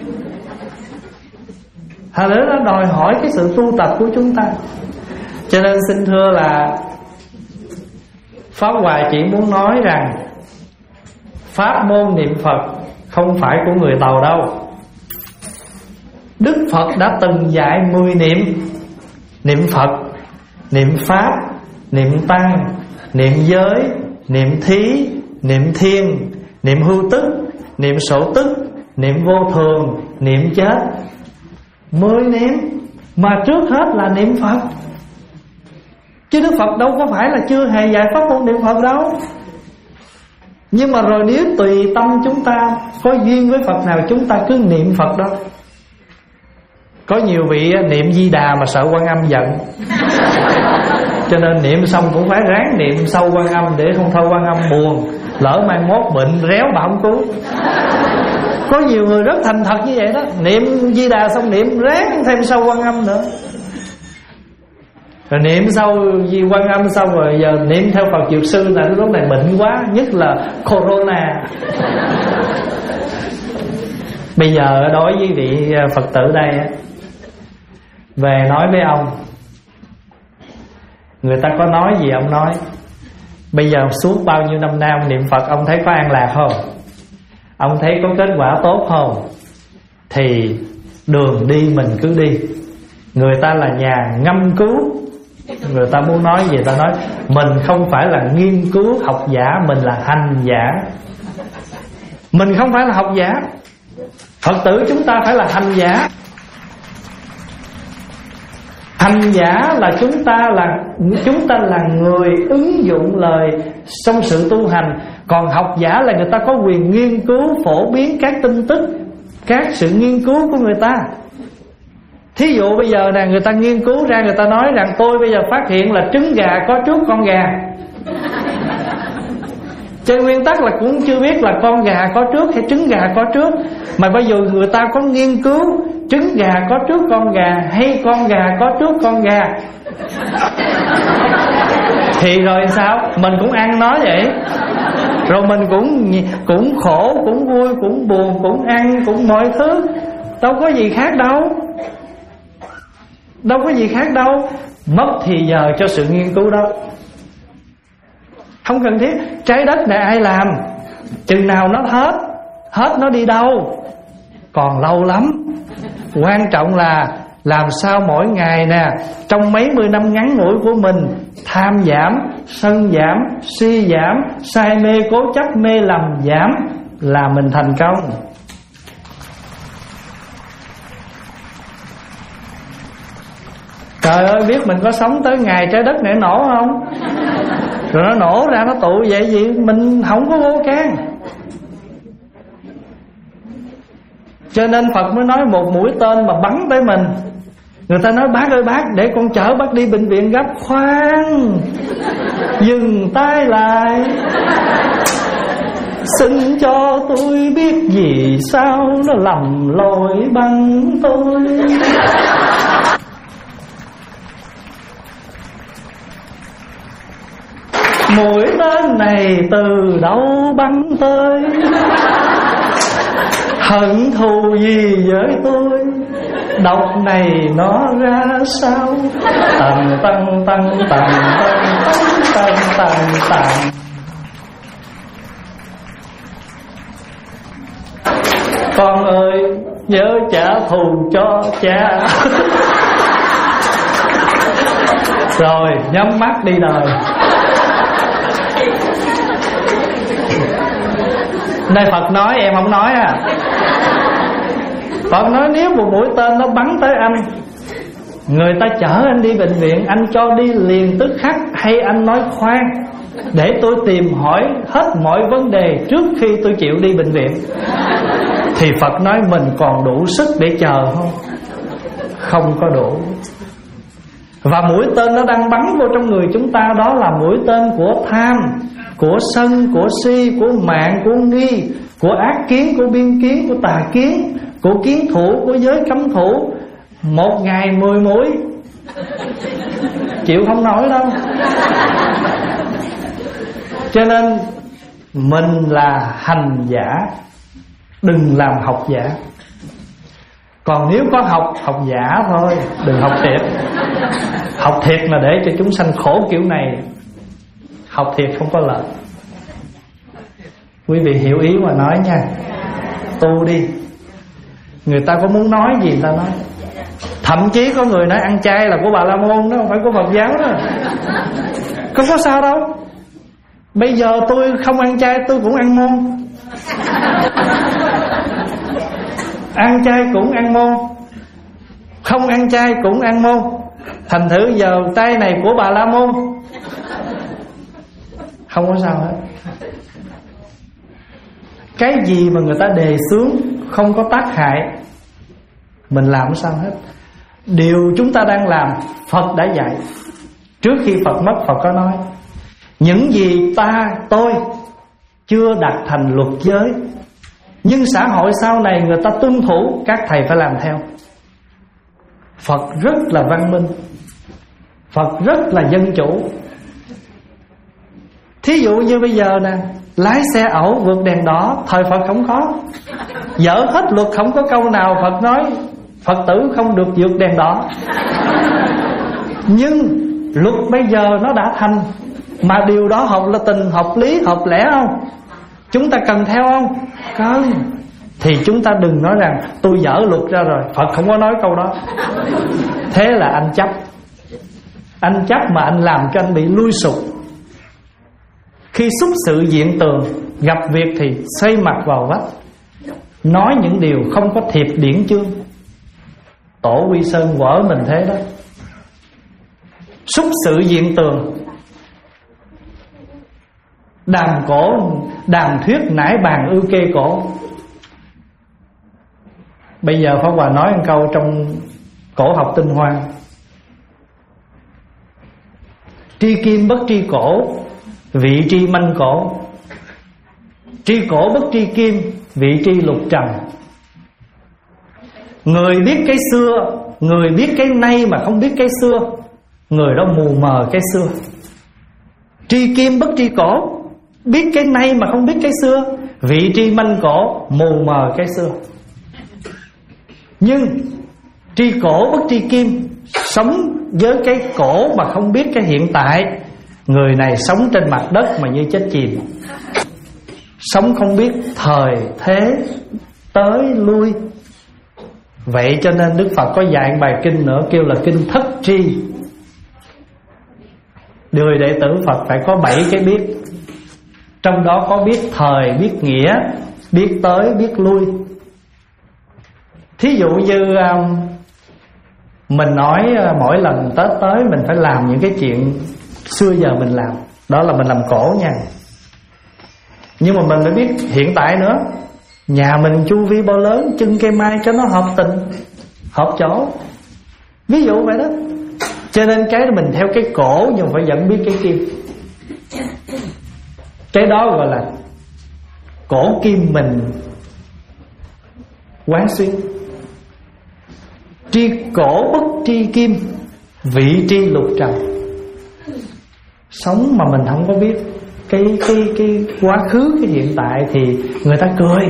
Thật ra nó đòi hỏi cái sự tu tập của chúng ta. Cho nên xin thưa là Pháp Hòa chỉ muốn nói rằng pháp môn niệm Phật không phải của người Tàu đâu. Đức Phật đã từng dạy mười niệm: niệm Phật, niệm Pháp, niệm Tăng, niệm giới, niệm thí, niệm thiên, niệm hưu tức, niệm sổ tức, niệm vô thường, niệm chết. Mười niệm mà trước hết là niệm Phật. Chứ Đức Phật đâu có phải là chưa hề dạy pháp môn niệm Phật đâu. Nhưng mà rồi nếu tùy tâm chúng ta có duyên với Phật nào, chúng ta cứ niệm Phật đó. Có nhiều vị niệm Di Đà mà sợ Quan Âm giận, cho nên niệm xong cũng phải ráng niệm sâu Quan Âm, để không thôi Quan Âm buồn, lỡ mai mốt bệnh réo bà không cứu. Có nhiều người rất thành thật như vậy đó, niệm Di Đà xong niệm ráng thêm sâu Quan Âm nữa. Rồi niệm sâu Di Quan Âm xong rồi giờ niệm theo Phật Dược Sư là lúc này bệnh quá, nhất là Corona. Bây giờ đối với vị Phật tử đây, về nói với ông, người ta có nói gì ông nói. Bây giờ suốt bao nhiêu năm nay ông niệm Phật, ông thấy có an lạc không? Ông thấy có kết quả tốt không? Thì đường đi mình cứ đi. Người ta là nhà ngâm cứu, người ta muốn nói gì ta nói. Mình không phải là nghiên cứu học giả, mình là hành giả. Mình không phải là học giả. Phật tử chúng ta phải là hành giả. Hành giả là chúng ta là chúng ta là người ứng dụng lời trong sự tu hành. Còn học giả là người ta có quyền nghiên cứu, phổ biến các tin tức, các sự nghiên cứu của người ta. Thí dụ bây giờ là người ta nghiên cứu ra, người ta nói rằng tôi bây giờ phát hiện là trứng gà có trước con gà. Trên nguyên tắc là cũng chưa biết là con gà có trước hay trứng gà có trước, mà bây giờ người ta có nghiên cứu trứng gà có trước con gà hay con gà có trước con gà. Thì rồi sao? Mình cũng ăn nó vậy. Rồi mình cũng cũng khổ, cũng vui, cũng buồn, cũng ăn, cũng mọi thứ. Đâu có gì khác đâu. Đâu có gì khác đâu. Mất thì giờ cho sự nghiên cứu đó. Không cần thiết. Trái đất này ai làm? Chừng nào nó hết? Hết nó đi đâu? Còn lâu lắm. Quan trọng là làm sao mỗi ngày nè, trong mấy mươi năm ngắn ngủi của mình, tham giảm, sân giảm, si giảm, say mê cố chấp mê lầm giảm, là mình thành công. Trời ơi, biết mình có sống tới ngày trái đất này nổ không? Rồi nó nổ ra nó tụ vậy gì, mình không có vô can. Cho nên Phật mới nói một mũi tên mà bắn tới mình. Người ta nói bác ơi bác, để con chở bác đi bệnh viện gấp. Khoan, dừng tay lại, xin cho tôi biết vì sao nó lầm lỗi bắn tôi. Mũi tên này từ đâu bắn tới, hận thù gì với tôi, độc này nó ra sao. Tầng tăng tăng tầng tăng tăng tăng tăng. Con ơi nhớ trả thù cho cha. Rồi nhắm mắt đi đời. Đây Phật nói, em không nói à. Phật nói nếu một mũi tên nó bắn tới anh, người ta chở anh đi bệnh viện, anh cho đi liền tức khắc, hay anh nói khoan, để tôi tìm hỏi hết mọi vấn đề trước khi tôi chịu đi bệnh viện, thì Phật nói mình còn đủ sức để chờ không? Không có đủ. Và mũi tên nó đang bắn vô trong người chúng ta, đó là mũi tên của tham, của sân, của si, của mạng, của nghi, của ác kiến, của biên kiến, của tà kiến, của kiến thủ, của giới cấm thủ. Một ngày mười mũi, chịu không nổi đâu. Cho nên mình là hành giả, đừng làm học giả. Còn nếu có học, học giả thôi, đừng học thiệt. Học thiệt là để cho chúng sanh khổ kiểu này. Học thiệt không có lợi. Quý vị hiểu ý mà nói nha. Tu đi, người ta có muốn nói gì người ta nói. Thậm chí có người nói ăn chay là của Bà La Môn đó, không phải của Phật giáo đó. Không có sao đâu. Bây giờ tôi không ăn chay tôi cũng ăn môn, ăn chay cũng ăn môn, không ăn chay cũng ăn môn. Thành thử giờ chay này của Bà La Môn, không có sao hết. Cái gì mà người ta đề xướng không có tác hại, mình làm sao hết. Điều chúng ta đang làm Phật đã dạy. Trước khi Phật mất, Phật có nói những gì ta, tôi chưa đạt thành luật giới, nhưng xã hội sau này người ta tuân thủ, các thầy phải làm theo. Phật rất là văn minh, Phật rất là dân chủ. Thí dụ như bây giờ nè, lái xe ẩu vượt đèn đỏ, thời Phật không có. Dở hết luật không có câu nào Phật nói Phật tử không được vượt đèn đỏ. Nhưng luật bây giờ nó đã thành, mà điều đó hợp là tình, hợp lý, hợp lẽ không? Chúng ta cần theo không? Cần. Thì chúng ta đừng nói rằng tôi dở luật ra rồi, Phật không có nói câu đó. Thế là anh chấp. Anh chấp mà anh làm cho anh bị lui sụp. Khi xúc sự diện tường, gặp việc thì xoay mặt vào vách, nói những điều không có thiệp điển chương. Tổ Quy Sơn vỡ mình thế đó. Xúc sự diện tường, đàm cổ, đàm thuyết nải bàn ư kê cổ. Bây giờ Pháp Hòa nói một câu trong cổ học tinh hoa: tri kim bất tri cổ, vị tri manh cổ. Tri cổ bất tri kim, vị tri lục trần. Người biết cái xưa, người biết cái nay mà không biết cái xưa, người đó mù mờ cái xưa. Tri kim bất tri cổ, biết cái nay mà không biết cái xưa, vị tri manh cổ, mù mờ cái xưa. Nhưng tri cổ bất tri kim, sống với cái cổ mà không biết cái hiện tại, người này sống trên mặt đất mà như chết chìm, sống không biết thời thế tới lui. Vậy cho nên Đức Phật có dạy bài kinh nữa, kêu là kinh thất tri. Người đệ tử Phật phải có bảy cái biết. Trong đó có biết thời, biết nghĩa, biết tới, biết lui. Thí dụ như mình nói mỗi lần Tết tới mình phải làm những cái chuyện xưa giờ mình làm, đó là mình làm cổ nha. Nhưng mà mình phải biết hiện tại nữa. Nhà mình chu vi bao lớn, trưng cây mai cho nó hợp tình, hợp chỗ. Ví dụ vậy đó. Cho nên cái mình theo cái cổ nhưng phải vẫn biết cái kim. Cái đó gọi là cổ kim mình quán xuyên. Tri cổ bất tri kim, vị tri lục trần. Sống mà mình không có biết cái cái cái quá khứ, cái hiện tại thì người ta cười.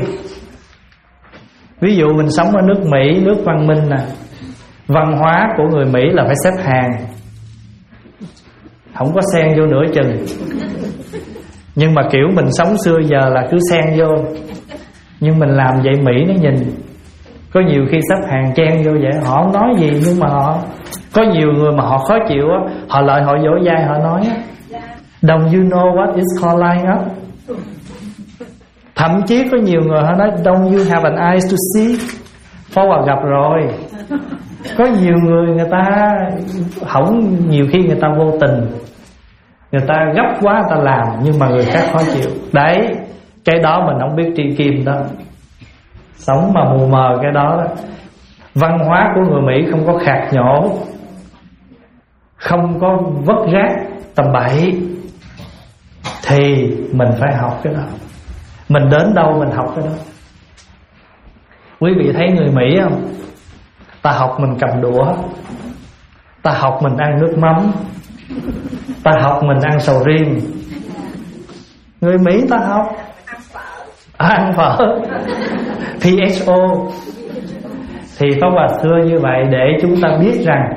Ví dụ mình sống ở nước Mỹ, nước văn minh nè, văn hóa của người Mỹ là phải xếp hàng, không có xen vô nửa chừng. Nhưng mà kiểu mình sống xưa giờ là cứ xen vô. Nhưng mình làm vậy Mỹ nó nhìn. Có nhiều khi xếp hàng chen vô vậy, họ không nói gì, nhưng mà họ có nhiều người mà họ khó chịu á, họ lại họ vỗ vai họ nói á, don't you know what is called line up? Thậm chí có nhiều người họ nói don't you have an eyes to see? Phó Hòa gặp rồi. Có nhiều người người ta không, nhiều khi người ta vô tình, người ta gấp quá người ta làm, nhưng mà người khác khó chịu. Đấy, cái đó mình không biết tri kim đó. Sống mà mù mờ cái đó, đó. Văn hóa của người Mỹ không có khạc nhổ, không có vất rác tầm bậy, thì mình phải học cái đó. Mình đến đâu mình học cái đó. Quý vị thấy người Mỹ không? Ta học mình cầm đũa, ta học mình ăn nước mắm, ta học mình ăn sầu riêng. Người Mỹ ta học à, ăn phở pê hát o. Thì Pháp Hòa thưa như vậy để chúng ta biết rằng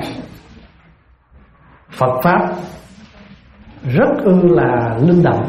Phật Pháp rất ư là linh động.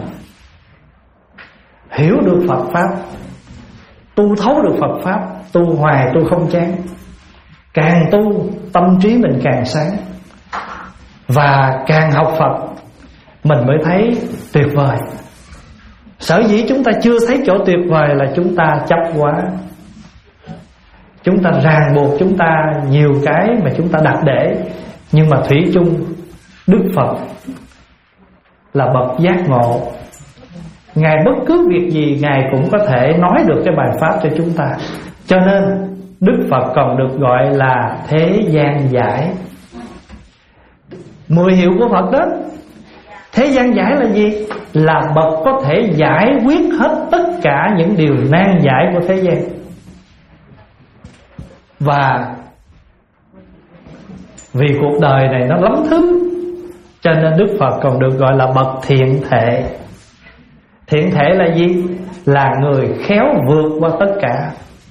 Hiểu được Phật Pháp, tu thấu được Phật Pháp, tu hoài tu không chán. Càng tu tâm trí mình càng sáng, và càng học Phật mình mới thấy tuyệt vời. Sở dĩ chúng ta chưa thấy chỗ tuyệt vời là chúng ta chấp quá. Chúng ta ràng buộc chúng ta nhiều cái mà chúng ta đặt để. Nhưng mà thủy chung Đức Phật là bậc giác ngộ. Ngài bất cứ việc gì Ngài cũng có thể nói được cái bài pháp cho chúng ta. Cho nên Đức Phật còn được gọi là thế gian giải. Mười hiệu của Phật đó. Thế gian giải là gì? Là bậc có thể giải quyết hết tất cả những điều nan giải của thế gian. Và vì cuộc đời này nó lắm thứ, cho nên Đức Phật còn được gọi là bậc thiện thể. Thiện thể là gì? Là người khéo vượt qua tất cả.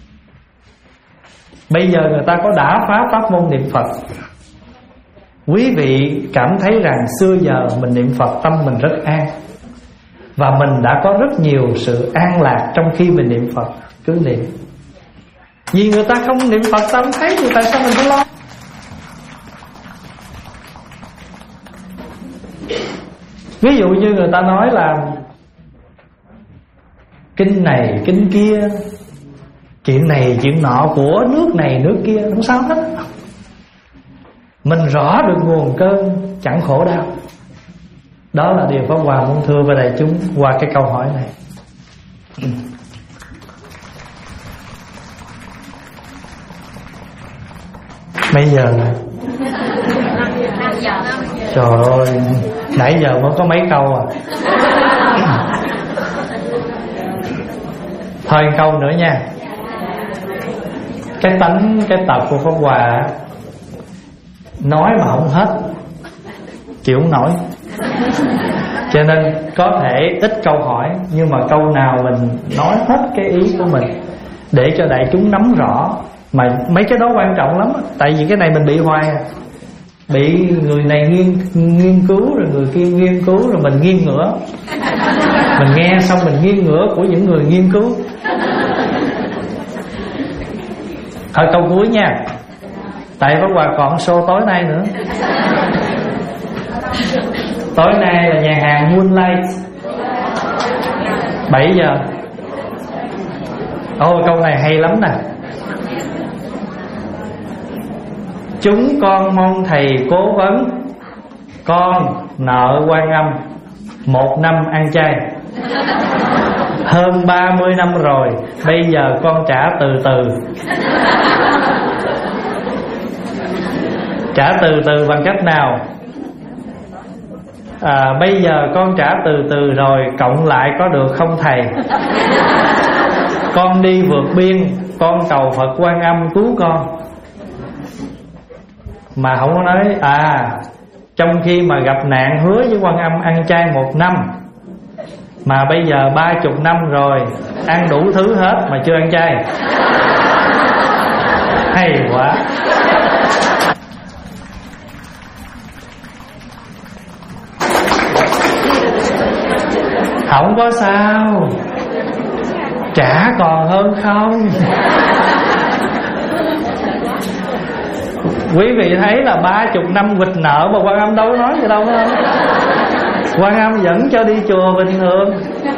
Bây giờ người ta có đã phá pháp môn niệm Phật. Quý vị cảm thấy rằng xưa giờ mình niệm Phật tâm mình rất an, và mình đã có rất nhiều sự an lạc trong khi mình niệm Phật. Cứ niệm. Vì người ta không niệm Phật tâm thấy thì tại sao mình phải lo? Ví dụ như người ta nói là kinh này kinh kia, chuyện này chuyện nọ của nước này nước kia, không sao hết. Mình rõ được nguồn cơn chẳng khổ đau. Đó là điều Pháp Hòa muốn thưa với đại chúng qua cái câu hỏi này. Bây giờ là trời ơi, nãy giờ mới có mấy câu à. Thôi câu nữa nha. Cái tánh, cái tật của Pháp Hòa nói mà không hết, chịu không nổi. Cho nên có thể ít câu hỏi, nhưng mà câu nào mình nói hết cái ý của mình để cho đại chúng nắm rõ. Mà mấy cái đó quan trọng lắm. Tại vì cái này mình bị hoài à. Bị người này nghiên, nghiên cứu, rồi người kia nghiên cứu, rồi mình nghiêng ngửa. Mình nghe xong mình nghiêng ngửa của những người nghiên cứu. Thôi câu cuối nha. Tại Pháp Hòa còn show tối nay nữa. Tối nay là nhà hàng Moonlight, bảy giờ. Ôi câu này hay lắm nè. Chúng con mong thầy cố vấn, con nợ Quan Âm một năm ăn chay. Hơn ba mươi năm rồi, bây giờ con trả từ từ. Trả từ từ bằng cách nào? À, bây giờ con trả từ từ rồi, cộng lại có được không thầy? Con đi vượt biên, con cầu Phật Quan Âm cứu con. Mà không có nói à, trong khi mà gặp nạn hứa với Quan Âm ăn chay một năm, mà bây giờ ba chục năm rồi, ăn đủ thứ hết mà chưa ăn chay. Hay quá. Không có sao, trả còn hơn không. Quý vị thấy là ba chục năm quỵt nợ mà Quan Âm đâu có nói gì đâu không? Quan Âm vẫn cho đi chùa bình thường.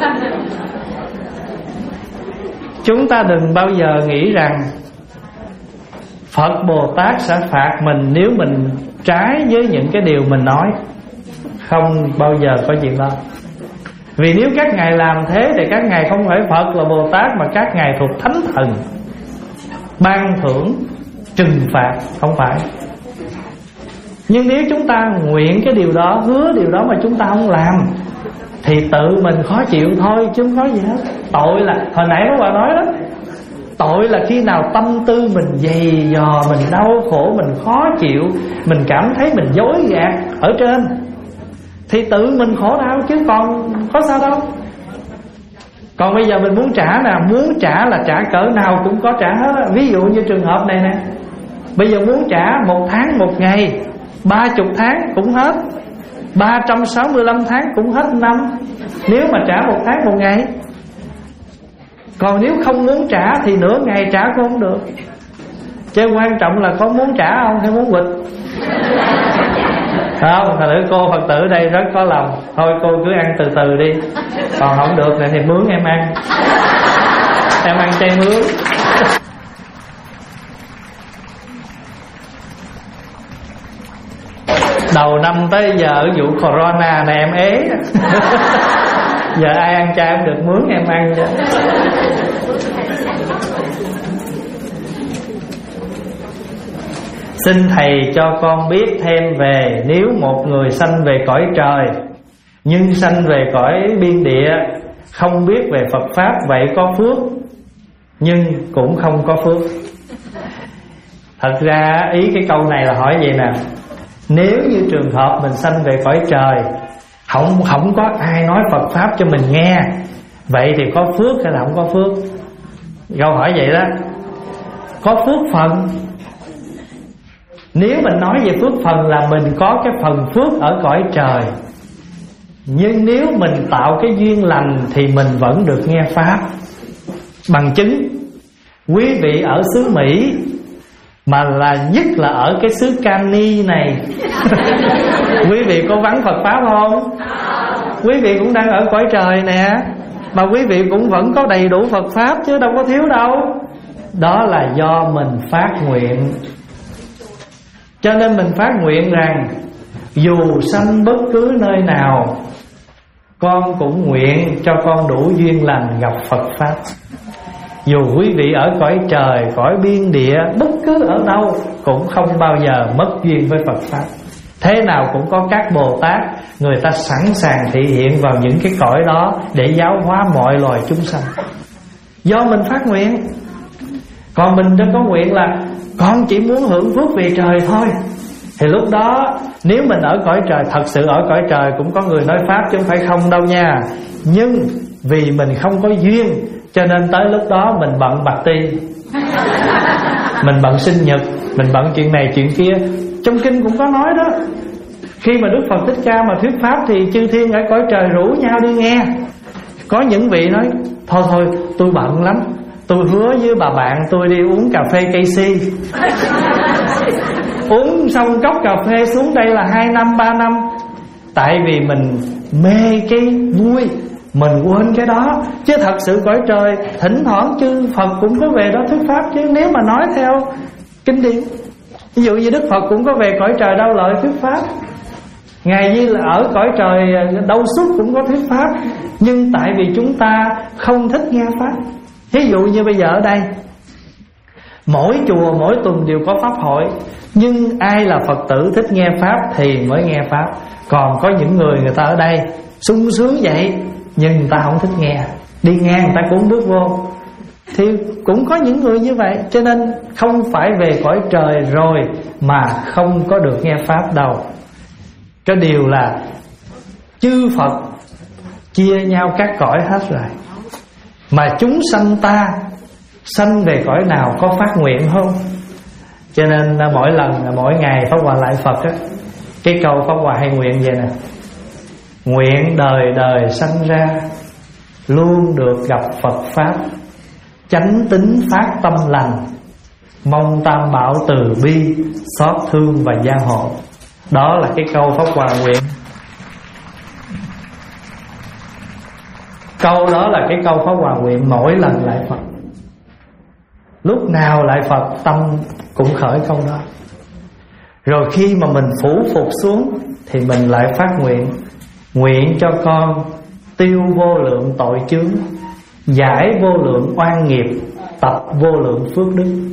Chúng ta đừng bao giờ nghĩ rằng Phật Bồ Tát sẽ phạt mình nếu mình trái với những cái điều mình nói. Không bao giờ có chuyện đó. Vì nếu các ngài làm thế thì các ngài không phải Phật là Bồ Tát, mà các ngài thuộc Thánh Thần, ban thưởng, trừng phạt, không phải. Nhưng nếu chúng ta nguyện cái điều đó, hứa điều đó mà chúng ta không làm, thì tự mình khó chịu thôi chứ không có gì hết. Tội là, hồi nãy các bạn nói đó, tội là khi nào tâm tư mình dày dò, mình đau khổ, mình khó chịu, mình cảm thấy mình dối gạt ở trên, thì tự mình khổ đau chứ còn có sao đâu. Còn bây giờ mình muốn trả nè, muốn trả là trả cỡ nào cũng có trả hết. Ví dụ như trường hợp này nè, bây giờ muốn trả một tháng một ngày, ba chục tháng cũng hết, ba trăm sáu mươi lăm tháng cũng hết năm, nếu mà trả một tháng một ngày. Còn nếu không muốn trả thì nửa ngày trả cũng không được. Chứ quan trọng là có muốn trả không hay muốn quỵt. Không, thật sự cô Phật tử đây rất có lòng. Thôi cô cứ ăn từ từ đi, còn không được thì mướn em ăn. Em ăn chay mướn. Đầu năm tới giờ ở vụ corona này em ế. Giờ ai ăn chay em được mướn em ăn chứ. Xin thầy cho con biết thêm về nếu một người sanh về cõi trời nhưng sanh về cõi biên địa, không biết về Phật Pháp, vậy có phước nhưng cũng không có phước. Thật ra ý cái câu này là hỏi vậy nè, nếu như trường hợp mình sanh về cõi trời, Không không có ai nói Phật Pháp cho mình nghe, vậy thì có phước hay là không có phước? Câu hỏi vậy đó. Có phước phần. Nếu mình nói về phước phần là mình có cái phần phước ở cõi trời. Nhưng nếu mình tạo cái duyên lành thì mình vẫn được nghe Pháp. Bằng chứng, quý vị ở xứ Mỹ, mà là nhất là ở cái xứ Cani này, quý vị có vắng Phật Pháp không? Quý vị cũng đang ở cõi trời nè, mà quý vị cũng vẫn có đầy đủ Phật Pháp chứ đâu có thiếu đâu. Đó là do mình phát nguyện. Cho nên mình phát nguyện rằng dù sanh bất cứ nơi nào, con cũng nguyện cho con đủ duyên lành gặp Phật Pháp. Dù quý vị ở cõi trời, cõi biên địa, bất cứ ở đâu cũng không bao giờ mất duyên với Phật Pháp. Thế nào cũng có các Bồ Tát, người ta sẵn sàng thị hiện vào những cái cõi đó để giáo hóa mọi loài chúng sanh. Do mình phát nguyện. Còn mình đã có nguyện là con chỉ muốn hưởng phước về trời thôi, thì lúc đó nếu mình ở cõi trời, thật sự ở cõi trời cũng có người nói Pháp chứ không phải không đâu nha. Nhưng vì mình không có duyên, cho nên tới lúc đó mình bận bạc ti, mình bận sinh nhật, mình bận chuyện này chuyện kia. Trong kinh cũng có nói đó, khi mà Đức Phật Thích Ca mà thuyết Pháp thì chư thiên ở cõi trời rủ nhau đi nghe. Có những vị nói thôi thôi tôi bận lắm, tôi hứa với bà bạn tôi đi uống cà phê cây si. Uống xong cốc cà phê xuống đây là hai năm ba năm. Tại vì mình mê cái vui, mình quên cái đó. Chứ thật sự cõi trời thỉnh thoảng chư Phật cũng có về đó thuyết Pháp chứ, nếu mà nói theo kinh điển. Ví dụ như Đức Phật cũng có về cõi trời Đau Lợi thuyết Pháp. Ngài Di là ở cõi trời đâu suốt cũng có thuyết pháp, nhưng tại vì chúng ta không thích nghe pháp. Ví dụ như bây giờ ở đây, mỗi chùa mỗi tuần đều có pháp hội, nhưng ai là Phật tử thích nghe pháp thì mới nghe pháp. Còn có những người người ta ở đây sung sướng vậy, nhưng người ta không thích nghe, đi ngang người ta cũng bước vô. Thì cũng có những người như vậy. Cho nên không phải về cõi trời rồi mà không có được nghe pháp đâu. Cái điều là chư Phật chia nhau các cõi hết rồi, mà chúng sanh ta sanh về cõi nào có phát nguyện không? Cho nên mỗi lần mỗi ngày Pháp Hòa lại Phật á, cái câu Pháp Hòa hay nguyện vậy nè: nguyện đời đời sanh ra, luôn được gặp Phật Pháp, chánh tín phát tâm lành, mong Tam Bảo từ bi, xót thương và gia hộ. Đó là cái câu Pháp Hòa nguyện. Câu đó là cái câu Pháp Hòa nguyện mỗi lần lại Phật. Lúc nào lại Phật tâm cũng khởi câu đó. Rồi khi mà mình phủ phục xuống thì mình lại phát nguyện: nguyện cho con tiêu vô lượng tội chướng, giải vô lượng oan nghiệp, tập vô lượng phước đức.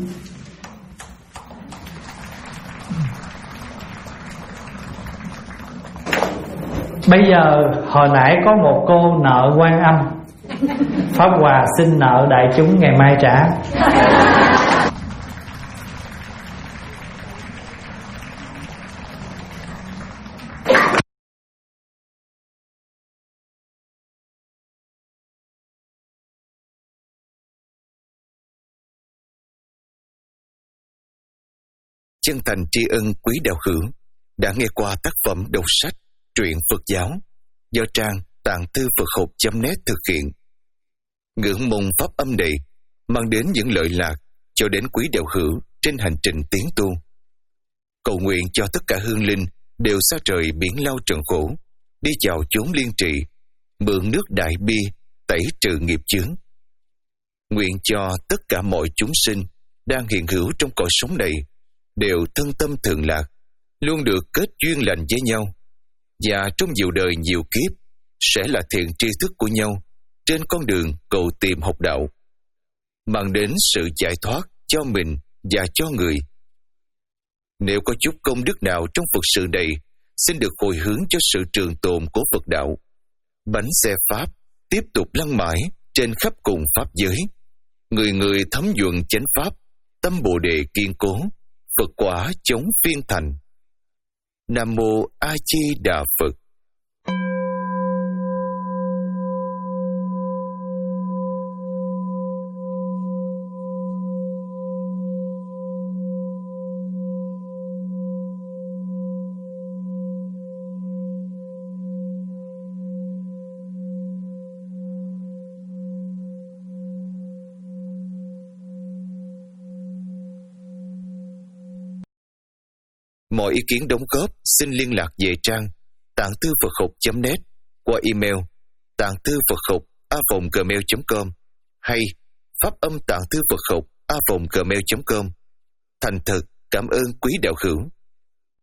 Bây giờ hồi nãy có một cô nợ Quan Âm, Pháp Hòa xin nợ đại chúng ngày mai trả. Chân thành tri ân quý đạo hữu đã nghe qua tác phẩm đọc sách Truyện Phật Giáo do trang tạng thư Phật học chấm net thực hiện. Ngưỡng mong pháp âm này mang đến những lợi lạc cho đến quý đạo hữu trên hành trình tiến tu. Cầu nguyện cho tất cả hương linh đều xa trời biển lao trần khổ, đi vào chốn liên trị, mượn nước đại bi tẩy trừ nghiệp chướng. Nguyện cho tất cả mọi chúng sinh đang hiện hữu trong cõi sống này đều thân tâm thường lạc, luôn được kết duyên lành với nhau, và trong nhiều đời nhiều kiếp sẽ là thiện tri thức của nhau trên con đường cầu tìm học đạo, mang đến sự giải thoát cho mình và cho người. Nếu có chút công đức nào trong Phật sự này, xin được hồi hướng cho sự trường tồn của Phật đạo. Bánh xe Pháp tiếp tục lăn mãi trên khắp cùng Pháp giới. Người người thấm nhuận chánh Pháp, tâm Bồ Đề kiên cố, Phật quả chống phiên thành. Nam Mô A Di Đà Phật. Mọi ý kiến đóng góp xin liên lạc về trang tạng thư Phật học chấm net qua email tạng thư Phật học a vòng gmail chấm com hay pháp âm tạng thư Phật học a vòng gmail chấm com. Thành thật cảm ơn quý đạo hữu.